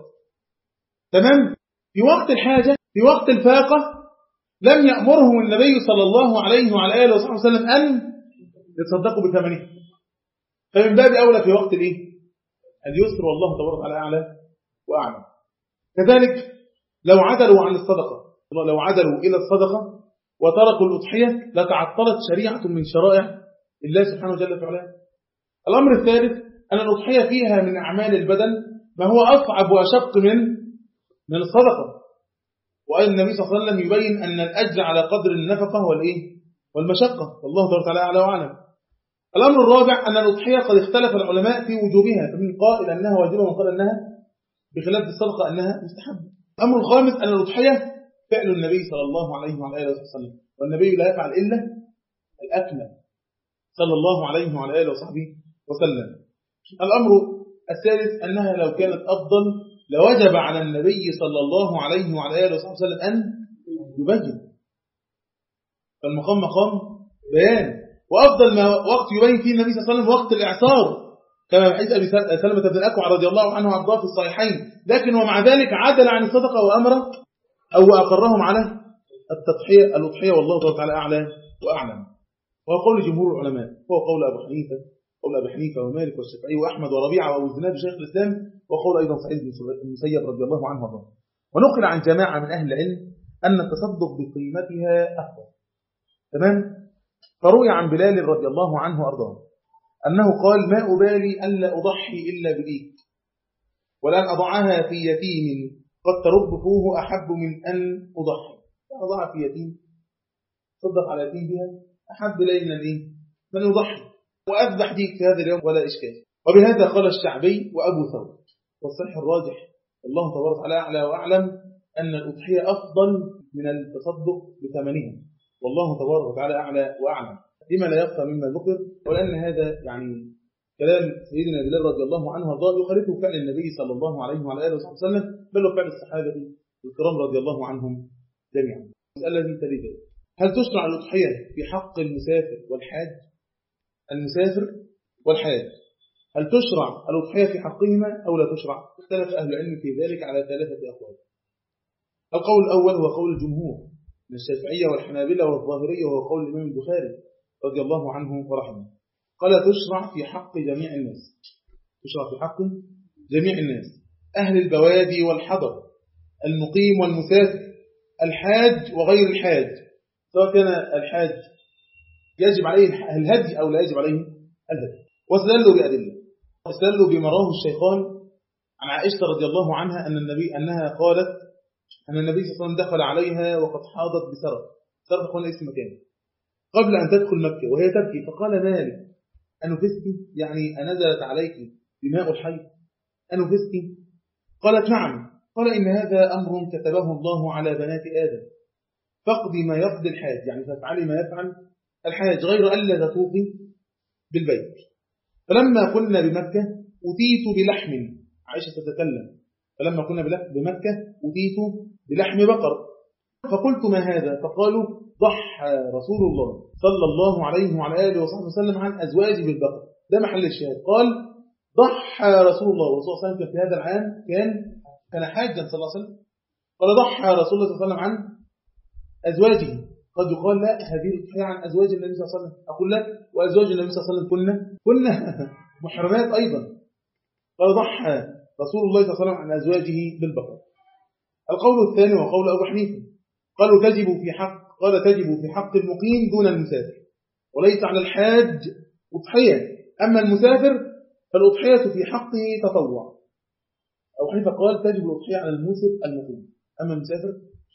تمام؟ في وقت الحاجة في وقت الفاقة لم يأمرهم النبي صلى الله عليه وعلى آله وصحبه وسلم أن يتصدقوا بثمنه، فمن باب أولى في وقت الإيه؟ اليسر، والله تبارك وتعالى أعلى وأعلم. كذلك لو عدلوا عن الصدقة لو عدلوا إلى الصدقة وتركوا الأضحية لتعطلت شريعة من شرائع الله سبحانه وجل وعلا. الأمر الثالث أن الأضحية فيها من أعمال البدن ما هو أصعب وأشق من من الصدقة. وأن النبي صلى الله عليه وسلم يبين أن الأجر على قدر النفقة والإيه والمشقة، والله تعالى أعلى وأعلم. الأمر الرابع أن الأضحية قد اختلف العلماء في وجوبها، فمن قائل أنها واجبة ومن قال أنها بخلاف الصدقة أنها مستحبة. الأمر الخامس أن الأضحية فعل النبي صلى الله عليه وعلى آله وسلم، والنبي لا يفعل إلا الأكمل صلى الله عليه وعلى آله وصحبه وسلم. الأمر الثالث أنها لو كانت أفضل لوجب على النبي صلى الله عليه وعلى آله وصحبه وسلم أن يبين، فالمقام مقام بيان، وأفضل ما وقت يبين فيه النبي صلى الله عليه وسلم وقت الإعصار، كما حديث أبي سلمة بن الأكوع رضي الله عنه وأرضاه في الصحيحين. لكن ومع ذلك عدل عن الصدقة وأمر أو أقرهم على التضحية الأضحية، والله تعالى أعلى وأعلم. وهو قول جمهور العلماء، هو قول أبو حنيفة قول أبي حنيفة ومالك والشافعي وأحمد وربيعة وأبو الزناد شيخ الإسلام، وقول أيضا سعيد بن المسيب رضي الله عنه وارضاه. ونقل عن جماعة من أهل العلم أن التصدق بقيمتها أفضل. تمام. فروي عن بلال رضي الله عنه وارضاه أنه قال: ما أبالي ألا أضحي إلا بديك، ولأن أضعها في يتيم قد ترب فوه أحب من أن أضحي. أضعها في يتيم صدق على يتيم بها أحب إلي من إيه؟ من يضحي، وأذبح ديك في هذا اليوم ولا إشكال. وبهذا قال الشعبي وأبو ثور. والصحيح الراجح الله تبارك وتعالى أعلى وأعلم أن الأضحية أفضل من التصدق بثمنها، والله تبارك وتعالى أعلى وأعلم، لما لا يخفى مما ذكر. ولأن هذا يعني كلام سيدنا بلال رضي الله عنه وارضاه يخالفه فعل النبي صلى الله عليه وعلى آله وسلم، بل وفعل الصحابة الكرام رضي الله عنهم جميعا. المسألة التي تلي ذلك: هل تشرع الأضحية في حق المسافر والحاج؟ المسافر والحاج هل تشرع الأضحية في حقهما أو لا تشرع؟ اختلف أهل العلم في ذلك على ثلاثة أقوال. القول الأول هو قول الجمهور من الشافعية والحنابلة والظاهرية، وهو قول الإمام البخاري رضي الله عنه ورحمه، قال تشرع في حق جميع الناس، تشرع في حق جميع الناس، أهل البوادي والحضر، المقيم والمسافر، الحاج وغير الحاج، سواء كان الحاج يجب عليه الهدي أو لا يجب عليه الهدي. واستدلوا بأدلة، واستدلوا بما رواه الشيخان عن عائشة رضي الله عنها أن النبي أنها قالت أن النبي صلى الله عليه وسلم دخل عليها وقد حاضت بسرط، سرط قلنا اسم مكان، قبل أن تدخل مكة وهي تبكي، فقال: مالك أنفستي؟ يعني أنزلت عليك دماء الحي؟ أنفستي؟ قالت: نعم. قال: إن هذا أمر كتبه الله على بنات آدم، فاقضي ما يقضي الحاج، يعني فافعلي ما يفعل الحاج، غير ألا تطوفي بالبيت. فلما كنا بمكة أتيت بلحم، عائشة تتكلم، فلما كنا بمكة أتيت بلحم بقر، فقلت: ما هذا؟ فقالوا: ضحى رسول الله صلى الله عليه وعلى آله وصحبه وسلم عن أزواجه بالبقر. ده محل الشاهد. قال: ضحى رسول الله، والرسول صلى الله عليه وسلم في هذا العام كان كان حاجا صلى الله عليه وسلم. قال: ضحى رسول الله صلى الله عليه وسلم عن أزواجه. قد يقال: لا، هذه الضحية عن أزواج النبي صلى الله عليه وسلم. أقول لك: وأزواج النبي صلى الله عليه وسلم كنا كنا محرمات أيضا. قال: ضحى رسول الله صلى الله عليه وسلم عن أزواجه بالبقر. القول الثاني وقول أبو حنيفة، قالوا تجب في حق قال تجب في حق المقيم دون المسافر، وليس على الحاج أضحية، أما المسافر فالأضحية في حقه تطوع. أبو حنيفة قال تجب الأضحية على الموسر المقيم، أما المسافر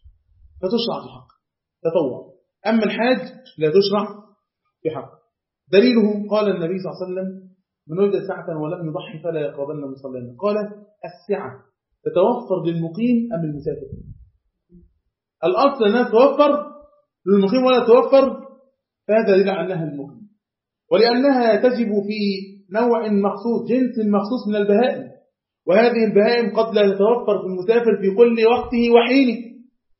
فتشرع في حقه تطوع، أما الحاج لا تشرع في حقه. دليله قال النبي صلى الله عليه وسلم: من وجد سعة ولم يضحي فلا يقربن مصلانا. قال: السعة تتوفر للمقيم أم المسافر؟ الأصل أنها تتوفر للمقيم ولا تتوفر، فهذا دليل على أنها المقيم، ولأنها تجب في نوع مخصوص، جنس مخصوص من البهائم، وهذه البهائم قد لا تتوفر في المسافر في كل وقته وحينه.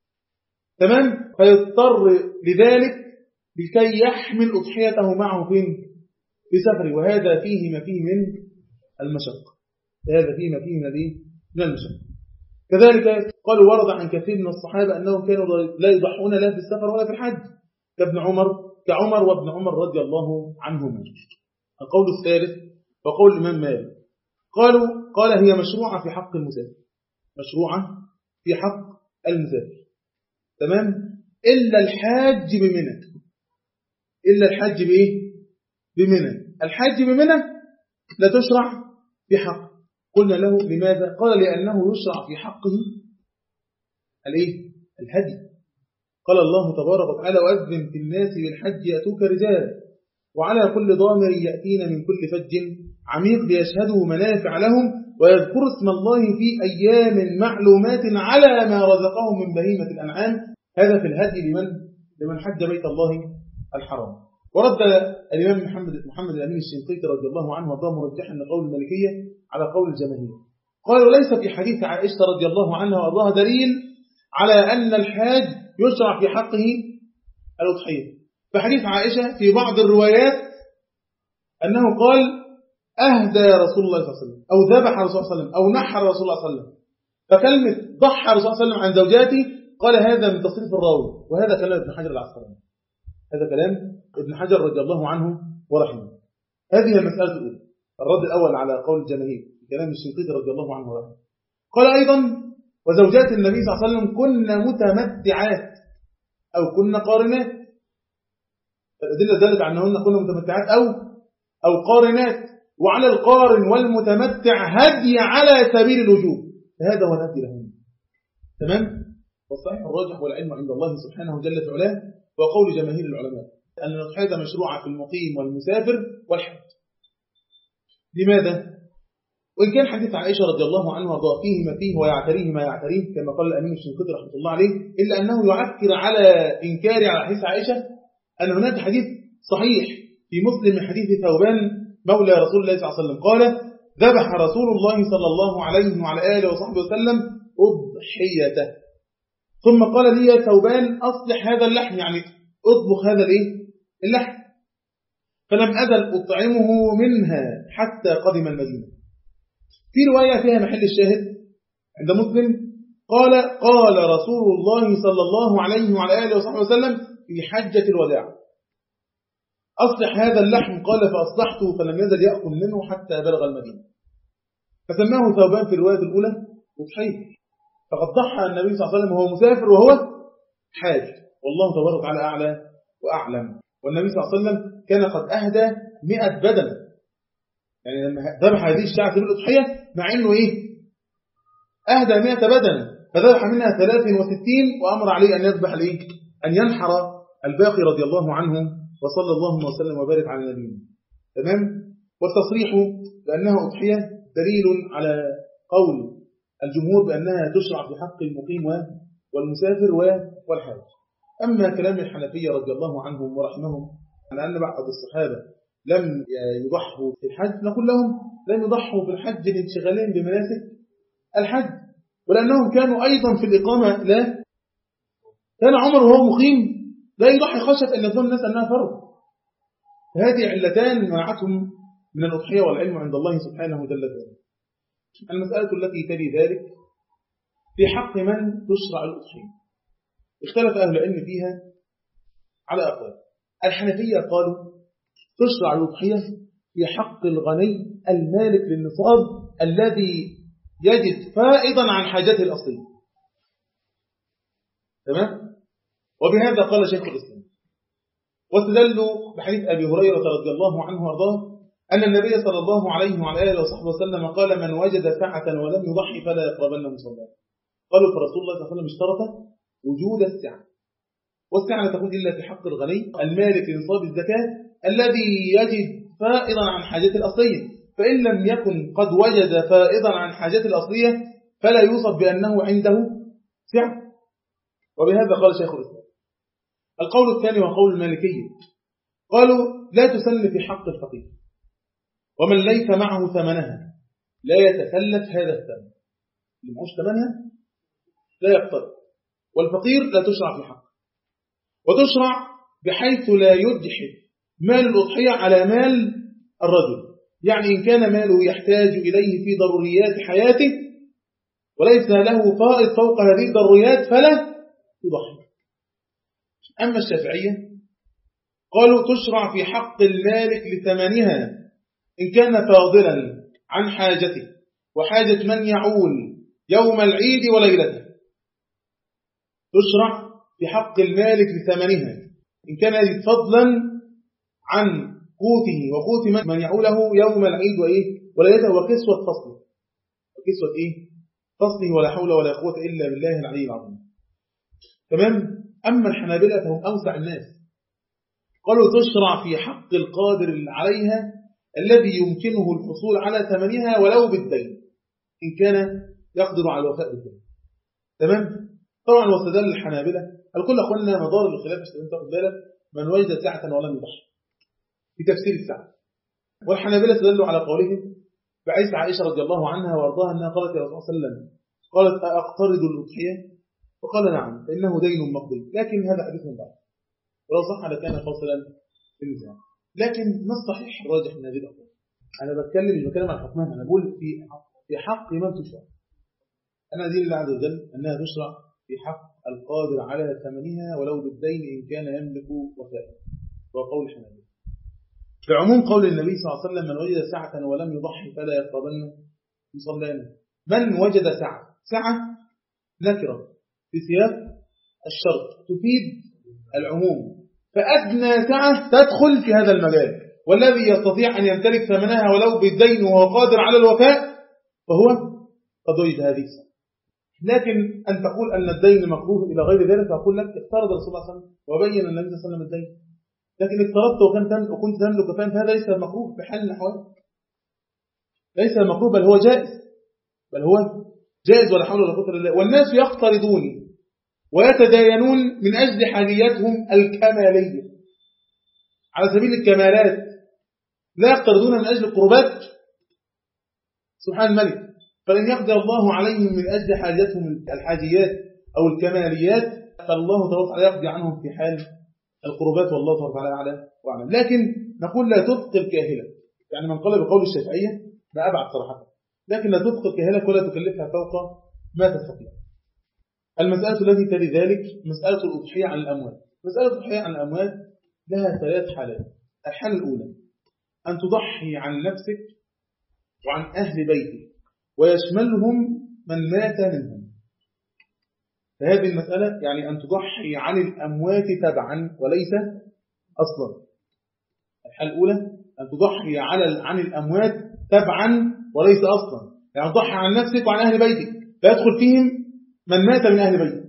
تمام؟ فيضطر لذلك لكي يحمل أضحيته معه فين؟ في سفره، وهذا فيه ما فيه من المشقة، هذا فيه ما فيه من المشقة. كذلك قالوا ورد عن كثير من الصحابة أنهم كانوا لا يضحون لا في السفر ولا في الحج، كابن عمر كعمر وابن عمر رضي الله عنهما. القول الثالث وقول الإمام مالك، قالوا قال هي مشروعة في حق المسافر، مشروعة في حق المسافر، تمام، إلا الحاج بمنى، إلا الحج بإيه؟ بمنى. الحج بمنى لا تشرع في حق. قلنا له لماذا؟ قال لأنه يشرع في حقه الإيه؟ الهدي. قال الله تبارك وتعالى وأذن في الناس بالحج يأتوك رجالا وعلى كل ضامر يأتين من كل فج عميق ليشهدوا منافع لهم ويذكروا اسم الله في أيام معلومات على ما رزقهم من بهيمة الأنعام. هذا في الهدي لمن لمن حج بيت الله الحرام. ورد الإمام محمد محمد الأمين الشنقيطي رضي الله عنه وارضاه مرجحا لقول المالكية على قول الجماهير. قالوا ليس في حديث عائشة رضي الله عنها وارضاها دليل على أن الحاج يشرع في حقه الأضحية. في حديث عائشة في بعض الروايات أنه قال أهدى رسول الله صلى الله عليه وسلم أو ذبح رسول الله صلى الله عليه وسلم أو نحر رسول الله صلى الله عليه وسلم. فكلمة ضحى رسول الله صلى الله عليه وسلم عن زوجاته قال هذا من تصريف الراوي، وهذا كلام ابن حجر العسقلاني، هذا كلام ابن حجر رضي الله عنه ورحمه. هذه المسألة الأولى، الرد الأول على قول الجماهير كلام الشنقيطي رضي الله عنه ورحمه. قال أيضا وزوجات النبي صلى الله عليه وسلم كن متمتعات أو كن قارنات. الأدلة دلت على أنهن كن متمتعات أو أو قارنات، وعلى القارن والمتمتع هدي على سبيل الوجوب، فهذا هو الهدي لهم. تمام؟ والصحيح الراجح والعلم عند الله سبحانه جل في علاه وقول جماهير العلماء أن الأضحية مشروعة في المقيم والمسافر والحج. لماذا؟ وإن كان حديث عائشة رضي الله عنها وارضاها فيه ما فيه ويعتريه ما يعتريه كما قال الأمين الشنقيطي رحمه الله عليه، إلا أنه يعكر على إنكار على حديث عائشة أن هناك حديث صحيح في مسلم من حديث ثوبان مولى رسول الله صلى الله عليه وسلم قال ذبح رسول الله صلى الله عليه وعلى آله وصحبه وسلم أضحيته ثم قال لي يا ثوبان أصلح هذا اللحم، يعني أطبخ هذا الإيه؟ اللحم، فلم أزل أطعمه منها حتى قدم المدينة. في رواية فيها محل الشاهد عند مسلم قال قال رسول الله صلى الله عليه وعلى آله وصحبه وسلم في حجة الوداع أصلح هذا اللحم، قال فأصلحته فلم يزل يأكل منه حتى بلغ المدينة، فسماه ثوبان في الرواية الأولى أضحية. فقد ضحى النبي صلى الله عليه وسلم وهو مسافر وهو حاج، والله تبارك وتعالى أعلى وأعلم. والنبي صلى الله عليه وسلم كان قد أهدى مئة بدن، يعني لما ذبح هذه الشاة في الأضحية مع أنه إيه أهدى مئة بدن، فذبح منها ثلاث وستين وأمر عليه أن يذبح ليه أن ينحر الباقي رضي الله عنه، وصلى الله وسلم وبارك على نبينا. تمام. والتصريح بأنها أضحية دليل على قول الجمهور بأنها تشرع في حق المقيم والمسافر والحاج. أما كلام الحنفية رضي الله عنهم ورحمهم عن أن بعض الصحابة لم يضحوا في الحج، نقول لهم لم يضحوا في الحج لانشغالين بمناسك الحج، ولأنهم كانوا أيضا في الإقامة لا كان عمر وهو مقيم لا يضحي خشية أن يظن الناس أنها فرض. هذه علتان منعتهم من الأضحية، والعلم عند الله سبحانه جل وعلا. المسألة التي تلي ذلك في حق من تشرع الأضحية، اختلف أهل العلم فيها على أقوال. الحنفية قالوا تشرع الأضحية في حق الغني المالك للنصاب الذي يجد فائضا عن حاجته الأصلية. تمام؟ وبهذا قال شيخ الإسلام، واستدلوا بحديث أبي هريرة رضي الله عنه وارضاه أن النبي صلى الله عليه وعلى آله وصحبه وسلم قال من وجد سعة ولم يضحي فلا يقربن مصلاه. قالوا فرسول الله صلى الله عليه وسلم اشترط وجود السعة، والسعة لا تكون إلا في حق الغني المالك لنصاب الزكاة الذي يجد فائضا عن حاجته الأصلية، فإن لم يكن قد وجد فائضا عن حاجته الأصلية فلا يوصف بأنه عنده سعة. وبهذا قال شيخ الإسلام. القول الثاني وقول المالكية قالوا لا تسن في حق الفقير، ومن ليس معه ثمنها لا يتكلف هذا الثمن، اللي معوش ثمنها لا يقترض، والفقير لا تشرع في حقه. وتشرع بحيث لا يجحف مال الأضحية على مال الرجل، يعني إن كان ماله يحتاج إليه في ضروريات حياته وليس له فائض فوق هذه الضروريات فلا يضحي. أما الشافعية قالوا تشرع في حق المالك لثمنها إن كان فاضلا عن حاجته وحاجة من يعول يوم العيد وليلته. تشرع في حق المالك لثمنها إن كان يجد فضلا عن قوته وقوت من يعوله يوم العيد وإيه وليلته وكسوة فصله وكسوة إيه فصله ولا حول ولا قوة إلا بالله العلي العظيم. تمام. أما الحنابلة فهم أوسع الناس، قالوا تشرع في حق القادر عليها الذي يمكنه الحصول على ثمنها ولو بالدين إن كان يقدر على الوفاء بالدين. تمام. طبعا واستدل الحنابلة الكل قلنا مدار الخلاف عشان تاخد بالك من وجد سعة ولم يضحي في تفسير السعة. والحنابلة استدلوا على قولهم بعيسى عائشة رضي الله عنها وارضاها أنها قالت يا رسول الله صلى الله عليه وسلم قالت أقترض الأضحية؟ فقال نعم فإنه دين مقضي، لكن هذا حديث ضعيف ولو صح لكان فاصلا في النزاع. لكن ما الصحيح الراجح من هذه الأقوال؟ أنا بتكلم مش بتكلم عن حكمها، أنا بقول في في حق من تشرع. أنا دين الله عز وجل أنها تشرع في حق القادر على ثمنها ولو بالدين إن كان يملك وفاءه، وقول الحنابلة. بعموم قول النبي صلى الله عليه وسلم من وجد سعة ولم يضحي فلا يقربن مصلانا. من وجد سعة، سعة نكرة في سياق الشرط تفيد العموم، فأدنى سعة تدخل في هذا المجال، والذي يستطيع أن يمتلك ثمنها ولو بالدين وهو قادر على الوفاء فهو قد وجد هذه السعة. لكن أن تقول أن الدين مكروه إلى غير ذلك فأقول لك افترض الرسول صلى الله عليه وسلم وبين النبي صلى الله عليه وسلم الدين، لكن افترضت وكنت تملك فان فهذا ليس مكروه في حال الأحوال، ليس مكروه بل هو جائز، بل هو جائز ولا حول ولا قوة إلا بالله. والناس يقترضون ويتداينون من أجل حاجياتهم الكمالية على سبيل الكمالات، لا يقترضون من أجل القربات. سبحان الملك، فلن يقضي الله عليهم من أجل حاجاتهم الحاجيات أو الكماليات فالله تبارك وتعالى يقضي عنهم في حال القربات، والله تبارك وتعالى أعلى وأعلم. لكن نقول لا تثقل كاهلة، يعني من قال بقول الشافعية ما أبعد صراحة، لكن لا تثقل كاهلة ولا تكلفها فوق ما تستطيع. المسألة التي تلي ذلك مسألة الأضحية عن الأموات. مسألة الأضحية عن الأموات لها ثلاث حالات. الحالة الأولى أن تضحي عن نفسك وعن أهل بيتك ويشملهم من مات منهم. فهذه المسألة يعني أن تضحي عن الأموات تبعا وليس أصلا. الحالة الأولى أن تضحي عن الأموات تبعا وليس أصلا، يعني تضحي عن نفسك وعن أهل بيتك لا يدخل فيهم من مات من أهل بيتك،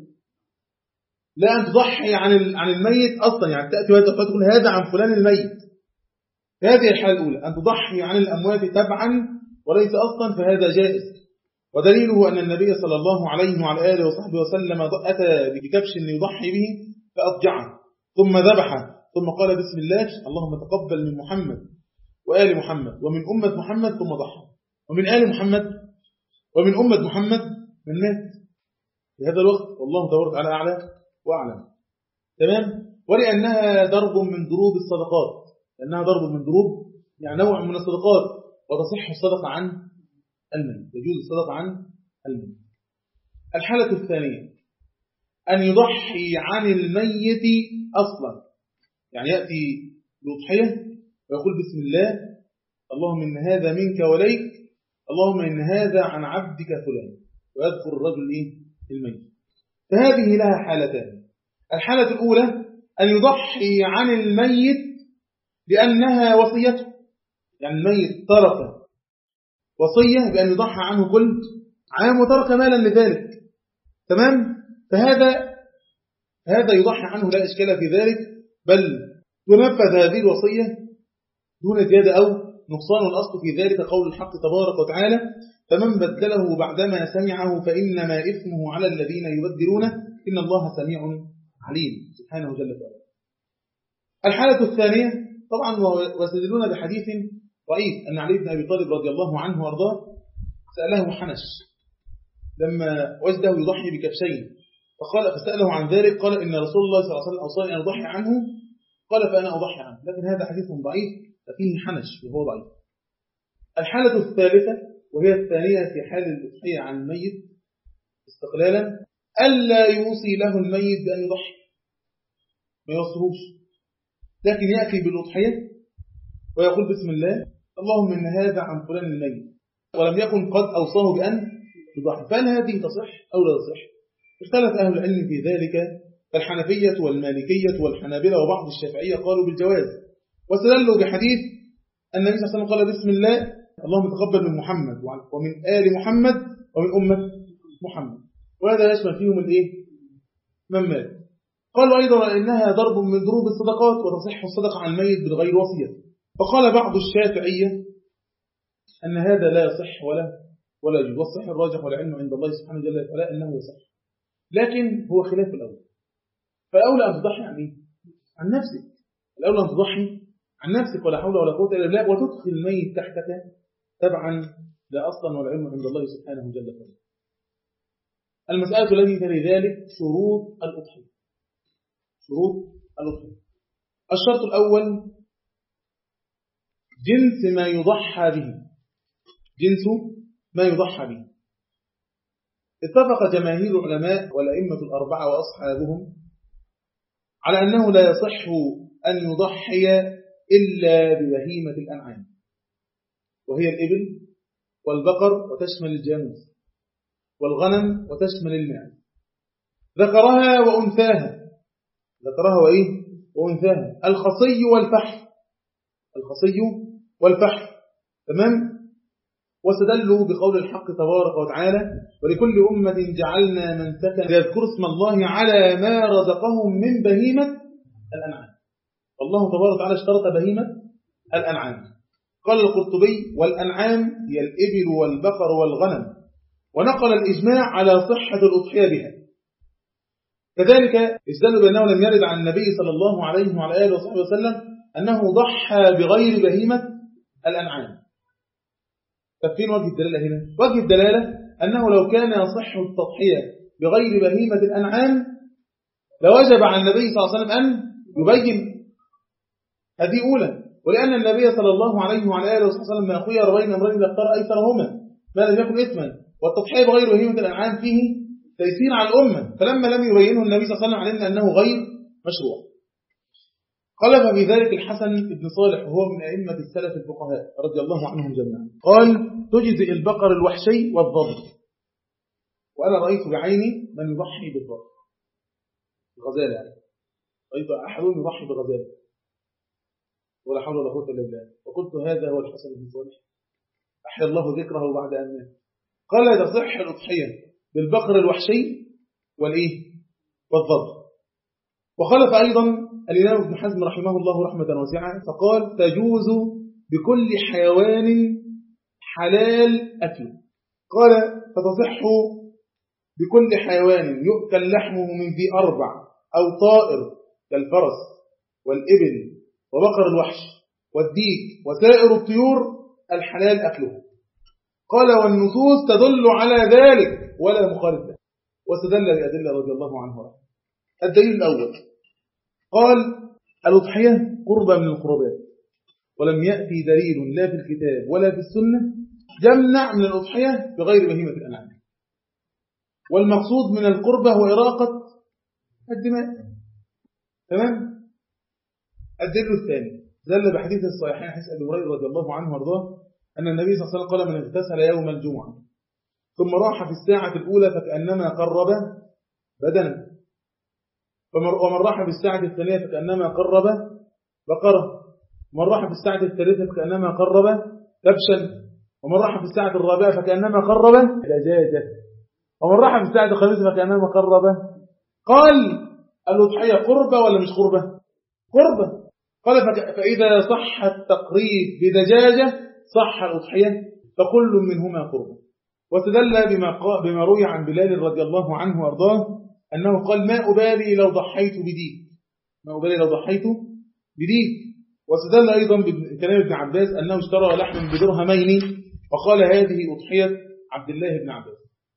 لا أن تضحي عن عن الميت أصلا، يعني تأتي وتقول هذا عن فلان الميت. هذه الحالة الأولى أن تضحي عن الأموات تبعا وليس أصلا، فهذا جائز. ودليله أن النبي صلى الله عليه وعلى آله وصحبه وسلم أتى بكبش يضحي به فأضجعه ثم ذبحه ثم قال بسم الله اللهم تقبل من محمد وآل محمد ومن أمة محمد ثم ضحى، ومن آل محمد ومن أمة محمد من مات في هذا الوقت، والله تبارك على أعلى وأعلم. تمام. ولأنها ضرب من ضروب الصدقات، لأنها ضرب من ضروب يعني نوع من الصدقات، وتصح الصدقة عن الميت، يجوز الصدقة عن الميت. الحالة الثانية أن يضحي عن الميت أصلا، يعني يأتي بأضحية ويقول بسم الله اللهم إن هذا منك وليك، اللهم إن هذا عن عبدك فلان، ويذكر الرجل إيه؟ الميت. فهذه لها حالتان. الحالة الأولى أن يضحي عن الميت لأنها وصيته، يعني الميت ترك وصية بأن يضحى عنه كل عام وترك مالا لذلك. تمام. فهذا هذا يضحي عنه لا إشكال في ذلك، بل ينفذ هذه الوصية دون زيادة أو نقصان. الأصل في ذلك قول الحق تبارك وتعالى فمن بدله بعدما سمعه فإنما إثمه على الذين يبدلونه إن الله سميع عليم سبحانه جل وعلا. الحالة الثانية طبعا وسدلون بحديث ضعيف أن علي بن أبي طالب رضي الله عنه وارضاه سأله حنش لما وجده يضحي بكبشين، فقال فسأله عن ذلك قال إن رسول الله صلى الله عليه وسلم أوصاني أن أضحي عنه، قال فأنا أضحي عنه، لكن هذا حديث ضعيف فيه حنش وهو ضعيف. الحالة الثالثة وهي الثانية في حال الأضحية عن الميت استقلالا ألا يوصي له الميت بأن يضحي، ما يوصيهوش، لكن يأتي بالأضحية ويقول بسم الله اللهم إن هذا عن فلان الميت، ولم يكن قد أوصاه بأن يضحي. فهل هذه تصح أو لا تصح؟ اختلف أهل العلم في ذلك، فالحنفية والمالكية والحنابلة وبعض الشافعية قالوا بالجواز، واستدلوا بحديث النبي صلى الله عليه وسلم قال بسم الله اللهم تقبل من محمد ومن آل محمد ومن أمة محمد، وهذا يشمل فيهم الإيه؟ من مات. قالوا أيضا إنها ضرب من ضروب الصدقات وتصح الصدقة عن الميت بالغير وصية. فقال بعض الشافعية أن هذا لا يصح ولا ولا يجوز، والصحيح الراجح والعلم عند الله سبحانه جل وعلا أنه يصح، لكن هو خلاف الأول. فالأولى أن تضحي عن إيه؟ عن نفسك. الأولى أن تضحي عن نفسك ولا حول ولا قوة إلا بالله، وتدخل الميت تحتك تبعا لا أصلا والعلم عند الله سبحانه جل وعلا. المسألة التي تلي ذلك شروط الأضحية. شروط الأضحية: الشرط الأول جنس ما يضحى به، جنس ما يضحى به. اتفق جماهير العلماء والأئمة الأربعة وأصحابهم على أنه لا يصح أن يضحي إلا ببهيمة الأنعام، وهي الإبل والبقر وتشمل الجاموس، والغنم وتشمل الماعز، ذكرها وأنثاها، ذكرها وإيه؟ وأنثاها، الخصي والفحل، الخصي والفحل، تمام؟ واستدلوا بقول الحق تبارك وتعالى: ولكل أمة جعلنا منسكا ليذكروا اسم الله على ما رزقهم من بهيمة الأنعام. الله تبارك وتعالى اشترط بهيمة الأنعام. قال القرطبي: والأنعام هي الإبل والبقر والغنم، ونقل الإجماع على صحة الأضحية بها. كذلك استدلوا بأنه لم يرد عن النبي صلى الله عليه وعلى آله وصحبه وسلم أنه ضحى بغير بهيمة الأنعام. فين وجه الدلالة هنا؟ وجه الدلالة أنه لو كان يصح التضحية بغير بهيمة الأنعام لوجب على النبي صلى الله عليه وسلم أن يبين. هذه أولى. ولأن النبي صلى الله عليه وعلى آله وسلم ما خير بين أمرين لاختار أيسرهما ما لم يكن إثما، والتضحية بغير بهيمة الأنعام فيه تيسير على الأمة، فلما لم يبينه النبي صلى الله عليه وسلم علمنا أنه غير مشروع. قال ففي ذلك الحسن بن صالح وهو من أئمة السلف الفقهاء رضي الله عنهم جميعا، قال: تجزئ البقر الوحشي والضبط. وأنا رأيت بعيني من يضحي بالضبط، الغزالة يعني، رأيت أحدهم يضحي بغزالة ولا حول ولا قوة إلا بالله، وقلت هذا هو الحسن بن صالح أحيا الله ذكره بعد أن مات. قال: تصح الأضحية بالبقر الوحشي والإيه والضبط. وخلف أيضا الإمام ابن حزم رحمه الله رحمة واسعة فقال: تجوز بكل حيوان حلال أكله. قال: فتصح بكل حيوان يؤكل لحمه من ذي أربع أو طائر كالفرس والإبل وبقر الوحش والديك وسائر الطيور الحلال أكله. قال: والنصوص تدل على ذلك ولا مخالف له. واستدل بأدلة رضي الله عنه. الدليل الأول قال: الأضحية قربة من القربات، ولم يأتي دليل لا في الكتاب ولا في السنة يمنع من الأضحية بغير بهيمة الأنعام، والمقصود من القربة هو إراقة الدماء. تمام؟ الدليل الثاني دل بحديث الصحيحين حديث أبي هريرة رضي الله عنه وارضاه أن النبي صلى الله عليه وسلم قال: من اغتسل يوم الجمعة ثم راح في الساعة الأولى فكأنما قرب بدنا، ومن راح في الساعة الثانية فكأنما قرب بقرة، ومن راح في الساعة الثالثة فكأنما قرب كبشا، ومن راح في الساعة الرابعة فكأنما قرب دجاجة، ومن راح في الساعة الخامسة فكأنما قرب. قال: الأضحية قربة ولا مش قربة؟ قربة. قال: فإذا صح التقريب بدجاجة صح الأضحية، فكل منهما قربة. واستدل بما, بما روي عن بلال رضي الله عنه وارضاه أنه قال: ما أبالي لو ضحيت بديك، ما أبالي لو ضحيت بديك. واستدل أيضا بكلام ابن عباس أنه اشترى لحما بدرهمين وقال: هذه أضحية عبد الله بن عباس.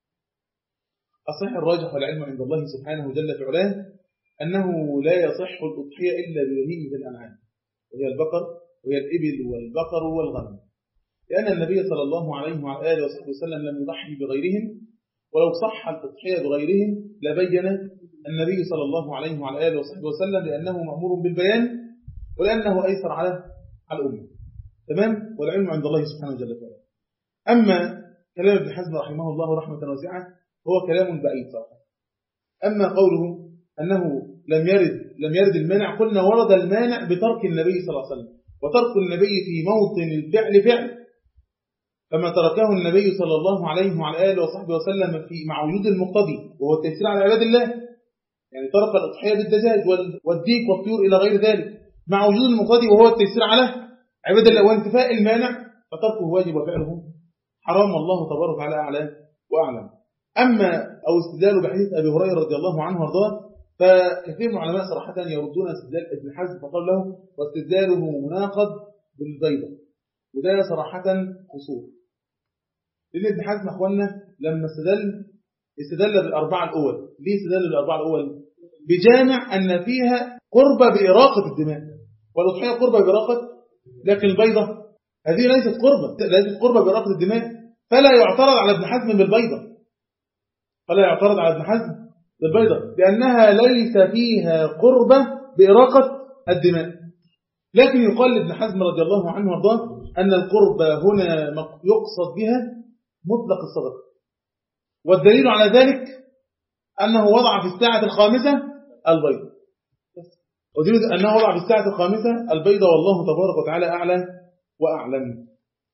الصحيح الراجح والعلم عند الله سبحانه جل في علاه أنه لا يصح الأضحية إلا ببهيمة الأنعام، وهي البقر وهي الإبل والبقر والغنم، لأن النبي صلى الله عليه وعلى آله وصحبه وسلم لم يضحي بغيرهم، ولو صح التضحية بغيرهم لبين النبي صلى الله عليه وعلى آله وصحبه وسلم، لأنه مأمور بالبيان ولأنه أيسر على على الأمة. تمام؟ والعلم عند الله سبحانه وتعالى. أما كلام ابن حزم رحمه الله رحمة واسعة هو كلام بعيد صراحة. أما قوله أنه لم يرد لم يرد المانع، قلنا ورد المانع بترك النبي صلى الله عليه وسلم، وترك النبي في موطن الفعل فعل، فما تركه النبي صلى الله عليه وعلى آله وصحبه وسلم في مع وجود المقتضي وهو التيسير على عباد الله. يعني ترك الأضحية بالدجاج والديك والطيور إلى غير ذلك مع وجود المقتضي وهو التيسير على عبادة الله وانتفاء المانع، فتركه واجب وفعله حرام، والله تبارك وتعالى أعلى وأعلم. أما أو استدلال بحديث أبي هريرة رضي الله عنه وارضاه، فكثير من العلماء صراحة يردون استدلال ابن حزم فقال له واستدلاله مناقض بالبيضة، وده صراحة قصور، لأن ابن حزم أخوانا لما استدل استدل بالأربعة الأول. ليه استدل بالأربعة الأول؟ بجامع أن فيها قربة بإراقة الدماء، والأضحية قربة بإراقة، لكن البيضة هذه ليست قربة ليست قربة بإراقة الدماء، فلا يعترض على ابن حزم بالبيضة فلا يعترض على ابن حزم بالبيضة لأنها ليس فيها قربة بإراقة الدماء. لكن يقال لابن حزم رضي الله عنه وارضاه أن القربة هنا يقصد بها مطلق الصدقة، والدليل على ذلك أنه وضع في الساعة الخامسة البيض، ودليل أنه وضع في الساعة الخامسة البيض، والله تبارك وتعالى أعلى وأعلم.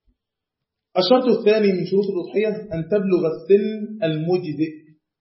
الشرط الثاني من شروط الأضحية أن تبلغ السن المجزئ.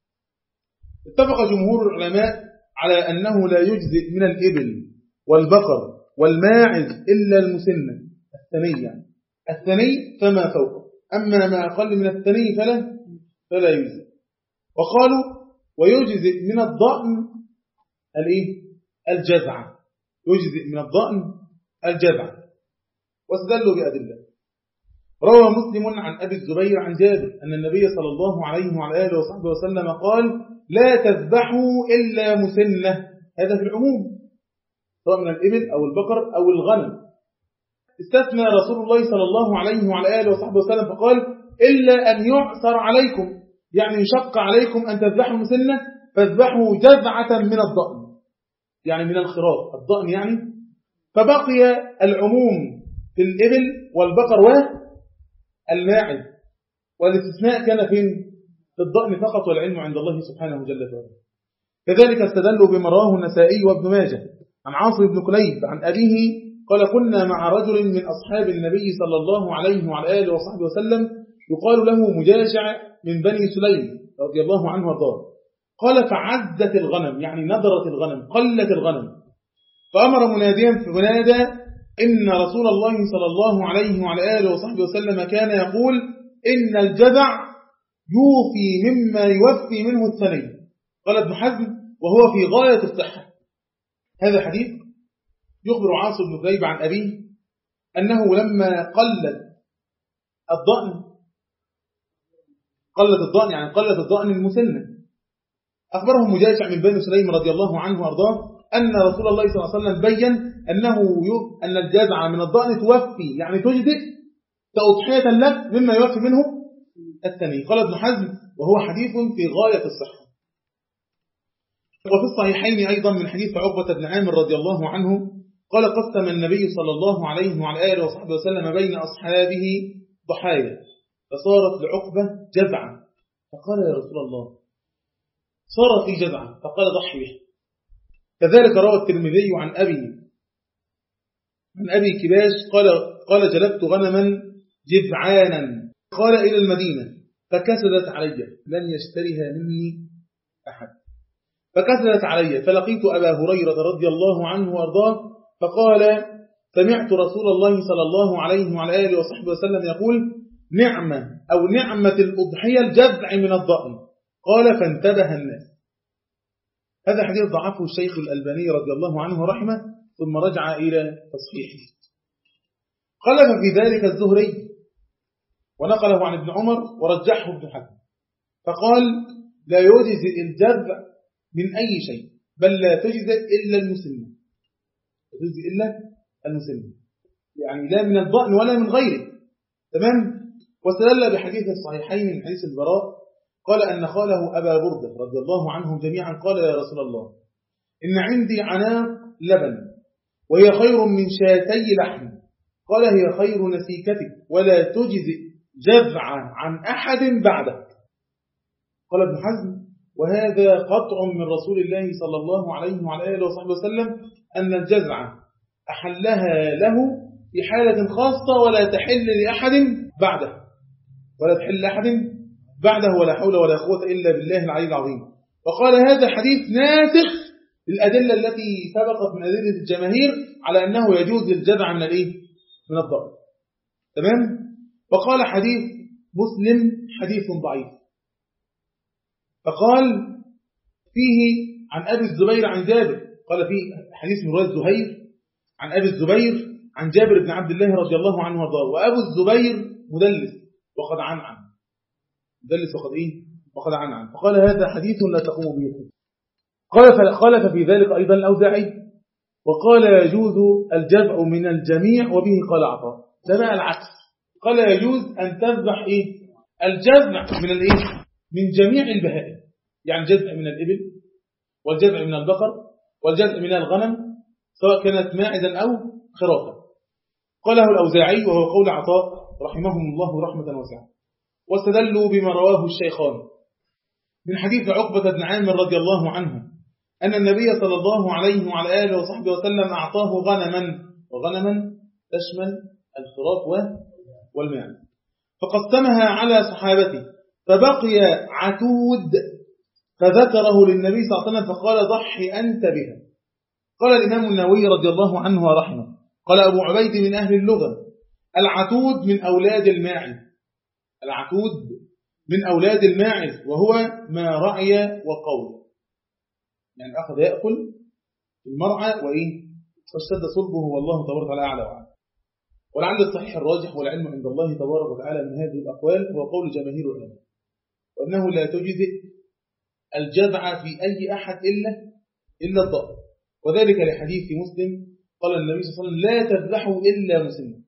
اتفق جمهور العلماء على أنه لا يجزئ من الإبل والبقر والماعز إلا المسنة الثنية، الثني فما فوق، أما ما أقل من الثني فلا فلا يجزئ. وقالوا ويجزئ من الضأن الإيه؟ الجزعة، يجزئ من الضأن الجزعة، واستدلوا بأدلة. روى مسلم عن أبي الزبير عن جابر أن النبي صلى الله عليه وعلى آله وصحبه وسلم قال لا تذبحوا إلا مسنة، هذا في العموم سواء من الإبل أو البقر أو الغنم. استثنى رسول الله صلى الله عليه وعلى آله وصحبه وسلم فقال إلا أن يعثر عليكم، يعني يشق عليكم أن تذبحوا مسنة فاذبحوا جذعة من الضأن، يعني من الخراف الضأن يعني. فبقي العموم في الإبل والبقر والماعز، والاستثناء كان فين؟ في الضأن فقط، والعلم عند الله سبحانه جل وعلا. كذلك استدلوا بما رواه النسائي وابن ماجه عن عاصم بن كليب عن أبيه قال كنا مع رجل من أصحاب النبي صلى الله عليه وعلى آله وصحبه وسلم يقال له مجاشع من بني سليم رضي الله عنه وارضاه. قال فعزت الغنم، يعني نضرت الغنم، قلت الغنم، فأمر مناديا فنادى إن رسول الله صلى الله عليه وعلى آله وصحبه وسلم كان يقول إن الجذع يوفي مما يوفي منه الثني. قال ابن حزم وهو في غاية الصحة. هذا حديث يخبر عاصم بن كليب عن أبيه أنه لما قلت الضأن قلت الضأن يعني قلت الضأن المسنة، أخبره مجاشع من بني سليم رضي الله عنه وأرضاه أن رسول الله صلى الله عليه وسلم بين أنه أن الجذع من الضأن توفي، يعني تجزئ كأضحية لك مما يوفي منه الثني. قال ابن حزم وهو حديث في غاية الصحة. وفي الصحيحين أيضا من حديث عقبة بن عامر رضي الله عنه قال قسم النبي صلى الله عليه وعلى آله وصحبه وسلم بين أصحابه ضحايا، فصارت لعقبة جذعا، فقال يا رسول الله صارت لي جذعا، فقال ضحي به. كذلك روى الترمذي عن أبي عن أبي كباش قال قال جلبت غنما جذعانا قال إلى المدينة فكسدت علي، لن يشتريها مني أحد، فكسدت علي فلقيت أبا هريرة رضي الله عنه وارضاه فقال سمعت رسول الله صلى الله عليه وعلى آله وصحبه وسلم يقول نعمة أو نعمة الأضحية الجذع من الضأن. قال فانتبه الناس. هذا حديث ضعفه الشيخ الألباني رضي الله عنه ورحمه ثم رجع إلى تصحيحه. قال ففي ذلك الزهري ونقله عن ابن عمر ورجحه ابن حزم فقال لا يجزئ الجذع من أي شيء، بل لا تجزئ إلا المسنة، تجزئ إلا المسنة، يعني لا من الضأن ولا من غيره. تمام. واستدل بحديث الصحيحين من حديث البراء قال أن خاله أبا بردة رضي الله عنهم جميعا قال يا رسول الله إن عندي عناق لبن وهي خير من شاتي لحم، قال هي خير نسيكتك ولا تجزئ جذع عن أحد بعدك. قال ابن حزم وهذا قطع من رسول الله صلى الله عليه وعلى آله وصحبه وسلم أن الجذع أحلها له في حالة خاصة ولا تحل لأحد بعده ولا تحل لأحد بعده ولا حول ولا قوة إلا بالله العلي العظيم. وقال هذا حديث ناسخ الأدلة التي سبقت من أدلة الجماهير على أنه يجوز الجذع من الإيه؟ من الضأن. تمام؟ وقال حديث مسلم حديث ضعيف. فقال فيه عن أبي الزبير عن جابر، قال فيه حديث من رواية زهير عن أبي الزبير عن جابر بن عبد الله رضي الله عنه وارضاه، وأبو الزبير مدلس وقد عنعن، مدلس وقد إيه؟ وقد عنعن. فقال هذا حديث لا تقوم به. قال فخالف في ذلك أيضا الأوزاعي وقال يجوز الجذع من الجميع، وبه قال عطاء. ده بقى العكس، قال يجوز أن تذبح إيه؟ الجذع من الإيه؟ من جميع البهائم، يعني جذع من الإبل والجذع من البقر والجذع من الغنم سواء كانت ماعزا أو خرافا. قاله الأوزاعي وهو قول عطاء رحمهم الله رحمة واسعة. واستدلوا بما رواه الشيخان من حديث عقبة بن عامر رضي الله عنه أن النبي صلى الله عليه وعلى آله وصحبه وسلم أعطاه غنما، وغنما تشمل الخراف والماعز، فقسمها على صحابته فبقي عتود فذكره للنبي صلى الله عليه وسلم فقال ضحي أنت بها. قال الإمام النووي رضي الله عنه ورحمه قال أبو عبيد من أهل اللغة العتود من أولاد الماعز، العتود من أولاد الماعز وهو ما رعي وقول، يعني أخذ يأكل المرعى وإيه فاشتد صلبه، والله تبارك وتعالى أعلى وأعلى. ولعل الصحيح الراجح والعلم عند الله تبارك وتعالى من هذه الأقوال هو قول جماهير العلماء، وأنه لا تجزئ الجذع في أي أحد إلا إلا الضأن، وذلك لحديث مسلم قال النبي صلى الله عليه وسلم لا تذبحوا إلا مسنة،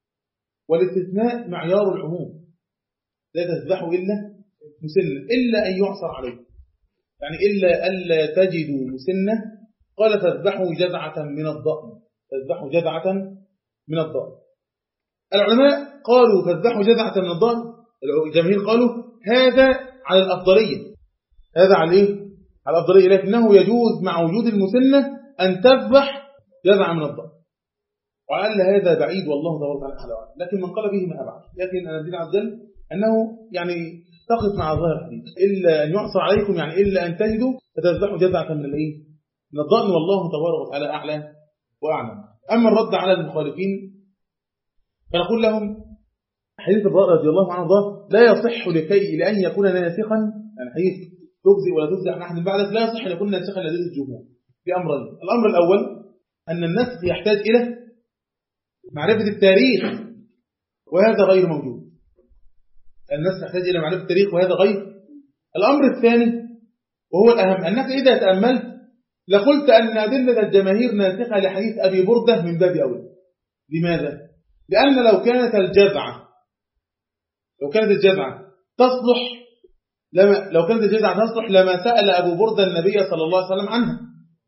والاستثناء معيار العموم، لا تذبحوا إلا مسنة إلا أن يعصر عليكم، يعني إلا ألا تجدوا مسنة قال فاذبحوا جذعة من الضأن، فاذبحوا جذعة من الضأن. العلماء قالوا فاذبحوا جذعة من الضأن، الجماهير قالوا هذا على الأفضلية، هذا على إيه؟ على الأفضلية، لكنه يجوز مع وجود المسنة أن تذبح جذعة من الضأن، وعلى هذا بعيد والله تبارك وتعالى أعلم، لكن من قال به ما أبعد. لكن أنا أدين عز وجل أنه يعني تقف مع ظاهر الحديث إلا أن يعصر عليكم، يعني إلا أن تجدوا فتذبحوا جذعة من الإيه؟ من الضأن، والله تبارك وتعالى أعلى وأعلم. أما الرد على المخالفين فنقول لهم حديث البراء رضي الله عنه لا يصح لكي لأن يكون ناسخا، يعني حديث تجزئ ولا تجزئ عن أحد بعدك، لا يصح أن يكون ناسخا لدى الجمهور بأمرين. الأمر الأول أن النسخ يحتاج إلى معرفة التاريخ وهذا غير موجود، النسخ يحتاج إلى معرفة التاريخ وهذا غير. الأمر الثاني وهو الأهم أنك إذا تأملت لقلت أن أدلة الجماهير ناسخة لحديث أبي بردة من باب أولى. لماذا؟ لأن لو كانت الجذعة لو كانت الجذعة تصلح لما لو كانت الجذعة تصلح لما سأل أبو بردة النبي صلى الله عليه وسلم عنها.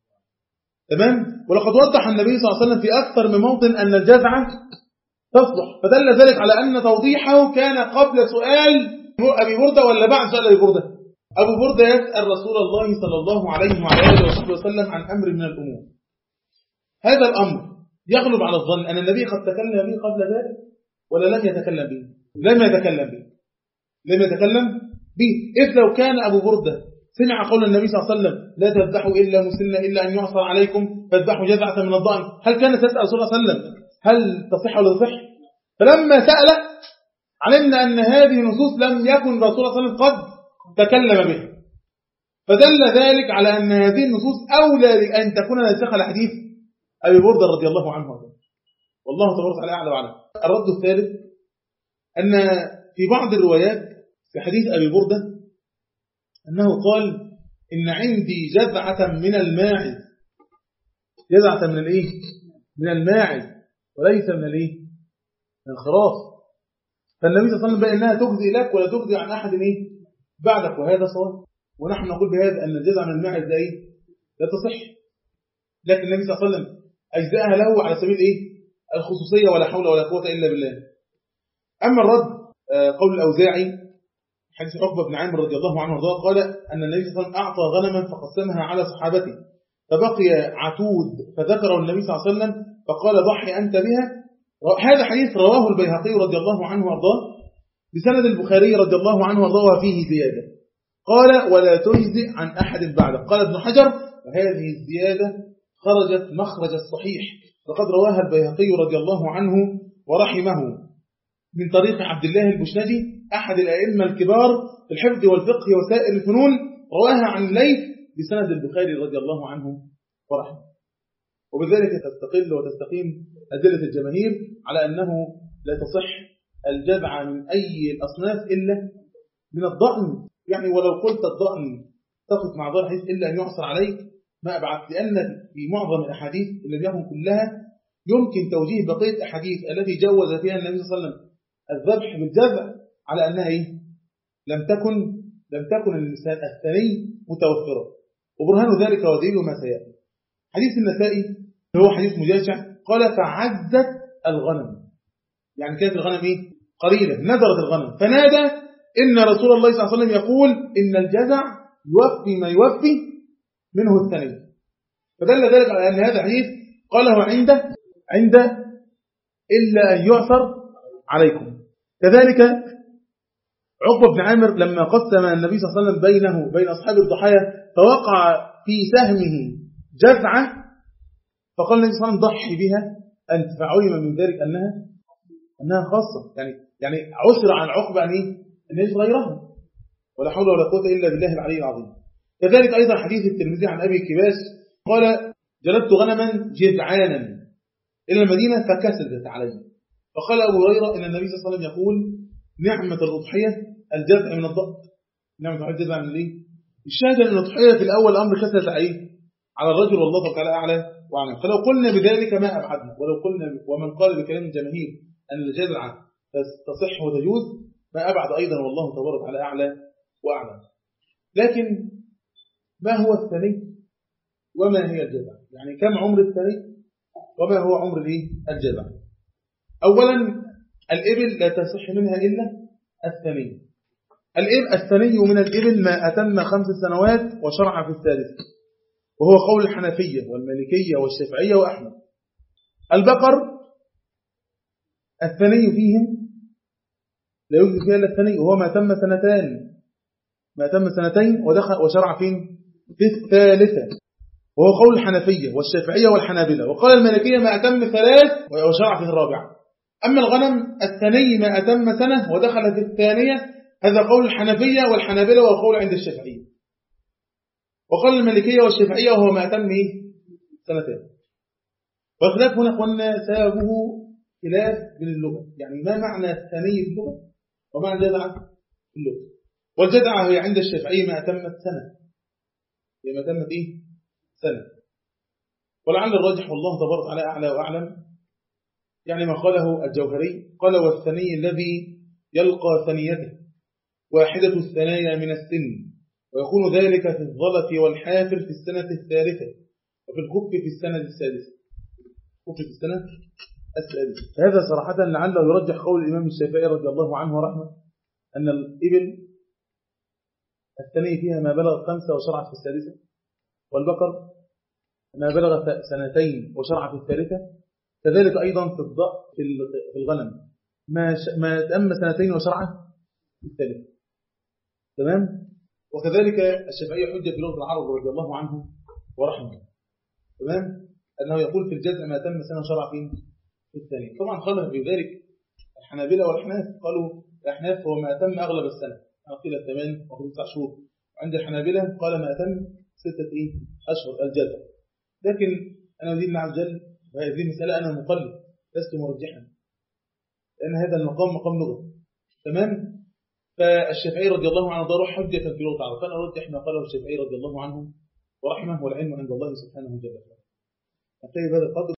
تمام؟ ولقد وضح النبي صلى الله عليه وسلم في أكثر من موطن أن الجذعة تصلح، فدل ذلك على أن توضيحه كان قبل سؤال أبي بردة ولا بعد سؤال أبي بردة. أبو بردة يسأل رسول الله صلى الله عليه وعلى آله وصحبه وسلم عن أمر من الأمور. هذا الأمر يغلب على الظن أن النبي قد تكلم به قبل ذلك ولا لم يتكلم به؟ لم يتكلم به لم يتكلم به إذ لو كان أبو بردة سمع قول النبي صلى الله عليه وسلم لا تذبحوا إلا مسنة إلا أن يعصر عليكم فاذبحوا جذعة من الضأن، هل كان تسأل صلى الله عليه وسلم هل تصح ولا تصح؟ فلما سأل علمنا أن هذه النصوص لم يكن رسول الله صلى الله عليه وسلم قد تكلم به، فدل ذلك على أن هذه النصوص أولى لأن تكون ناسخة لحديث أبي بردة رضي الله عنه، والله تبارك وتعالى أعلى وأعلم. الرد الثالث أن في بعض الروايات في حديث أبي بردة أنه قال إن عندي جذعة من الماعز، جذعة من الإيه؟ من الماعز وليس من الإيه؟ من الخراف. فالنبي صلى الله عليه وسلم بقى إنها تجزي لك ولا تجزي عن أحد إيه؟ بعدك، وهذا صواب. ونحن نقول بهذا أن الجذعة من الماعز ده إيه؟ لا تصح، لكن النبي صلى الله عليه وسلم أجزاءها له على سبيل إيه؟ الخصوصية، ولا حول ولا قوة إلا بالله. أما الرد قول الأوزاعي حديث عقبة بن عامر رضي الله عنه وارضاه قال أن النبي صلى الله عليه وسلم أعطى غنما فقسمها على صحابته فبقي عتود فذكره النبي صلى الله عليه وسلم فقال ضحي أنت بها. هذا حديث رواه البيهقي رضي الله عنه وارضاه بسند البخاري رضي الله عنه وارضاه وفيه زيادة. قال ولا تجزئ عن أحد بعد. قال ابن حجر وهذه الزيادة خرجت مخرج الصحيح، وقد رواها البيهقي رضي الله عنه ورحمه من طريق عبد الله البشنجي أحد الأئمة الكبار في الحفظ والفقه وسائر الفنون، رواها عن الليث بسند البخاري رضي الله عنه ورحمه. وبذلك تستقل وتستقيم أدلة الجماهير على أنه لا تصح الجذع من أي الأصناف إلا من الضأن. يعني ولو قلت الضأن تقف مع ظاهر الحديث إلا أن يعصر عليك ما أبعد، لأن في معظم الأحاديث اللي بيكون كلها يمكن توجيه بقية الأحاديث التي جوز فيها النبي صلى الله عليه وسلم الذبح بالجذع على أنها إيه؟ لم تكن لم تكن الإنسان الثني متوفرة، وبرهان ذلك ودليل ما سيأتي. حديث النسائي هو حديث مجاشع قال فعزت الغنم، يعني كانت الغنم إيه؟ قليلة، ندرت الغنم، فنادى إن رسول الله صلى الله عليه وسلم يقول إن الجزع يوفي ما يوفي منه الثني. فدل ذلك على أن هذا حديث قاله عنده عند إلا أن يعثر عليكم. كذلك عقبة بن عامر لما قسم النبي صلى الله عليه وسلم بينه وبين أصحاب الضحايا فوقع في سهمه جزعة، فقال النبي صلى الله عليه وسلم ضحي بها أنت، فعلم من ذلك أنها أنها خاصة، يعني يعني عسر عن عقبة أن إيه؟ أن يجد غيرها، ولا حول ولا قوة إلا بالله العلي العظيم. كذلك أيضا حديث الترمذي عن أبي كباس قال جلبت غنما جذعانا إلى المدينة فكسدت علي، فقال أبو هريرة إن النبي صلى الله عليه وسلم يقول نعمة الأضحية الجذع من الضبط، نعمة الجذع من الايه؟ الشاهد أن الأضحية في الأول أمر كسدت عليه على الرجل والله تعالى أعلى وأعلم. فلو قلنا بذلك ما أبعدنا، ولو قلنا ومن قال بكلام الجماهير أن الجذع تصح وتجوز ما أبعد أيضا، والله تبارك وتعالى أعلى وأعلم. لكن ما هو الثني وما هي الجذع؟ يعني كم عمر الثني وما هو عمر الجذع؟ أولا الإبل لا تصح منها إلا الثني. الإبل الثني من الإبل ما أتم خمس سنوات وشرع في الثالث، وهو قول الحنفية والمالكية والشافعية وأحمد. البقر الثني فيهم لا يوجد فيها إلا الثني، وهو ما تم سنتين ما تم سنتين ودخل وشرع فين في الثالثة، وهو قول الحنفية والشافعية والحنابلة. وقال المالكية ما أتم ثلاث وشرع في الرابعة. أما الغنم الثني ما أتم سنة ودخل في الثانية، هذا قول الحنفية والحنابلة وقول عند الشافعية. وقال المالكية والشافعية وهو ما أتم سنتين. والخلاف هنا قلنا سببه خلاف من اللغة، يعني ما معنى الثني في اللغة ومعنى الجذع في اللغة. والجذع هي عند الشافعية ما أتمت سنة، هي ما أتمت إيه؟ سنة. ولعل الراجح والله تبارك على أعلى وأعلم، يعني ما قاله الجوهري قال والثني الذي يلقى ثنيته واحدة الثنايا من السن، ويكون ذلك في الظلف والحافر في السنة الثالثة، وفي الكف في السنة السادسة، كف في السنة السادسة. هذا صراحة لعله يرجح قول الإمام الشافعي رضي الله عنه ورحمه أن الإبل الثني فيها ما بلغ خمسة وشرع في السادسة، والبقر ما بلغ سنتين وشرع في الثالثة. كذلك أيضا في الضأ في الغنم ما ما تم سنتين وشرع في الثالثة. تمام. وكذلك الشافعي حجة في لغة العرب رضي الله عنه ورحمه، تمام، أنه يقول في الجزء ما تم سنة وشرع في الثانية. طبعا خلف بذلك الحنابلة والأحناف، قالوا الأحناف هو ما تم أغلب السنة، قيل الثمان وقيل تسع شهور. عند الحنابلة قال ما تم ستة إيه أشهر الجزء. لكن أنا أريد مع الجل وهذه المسألة أنا مقلد لست مرجحا، لأن هذا المقام مقام لغة، تمام. فالشافعي رضي الله عنه ضرب حجة في لغة العرب، فأنا أرجح ما قاله الشافعي رضي الله عنه ورحمه، والعلم عند الله سبحانه وتعالى. أنتهي بهذا القدر.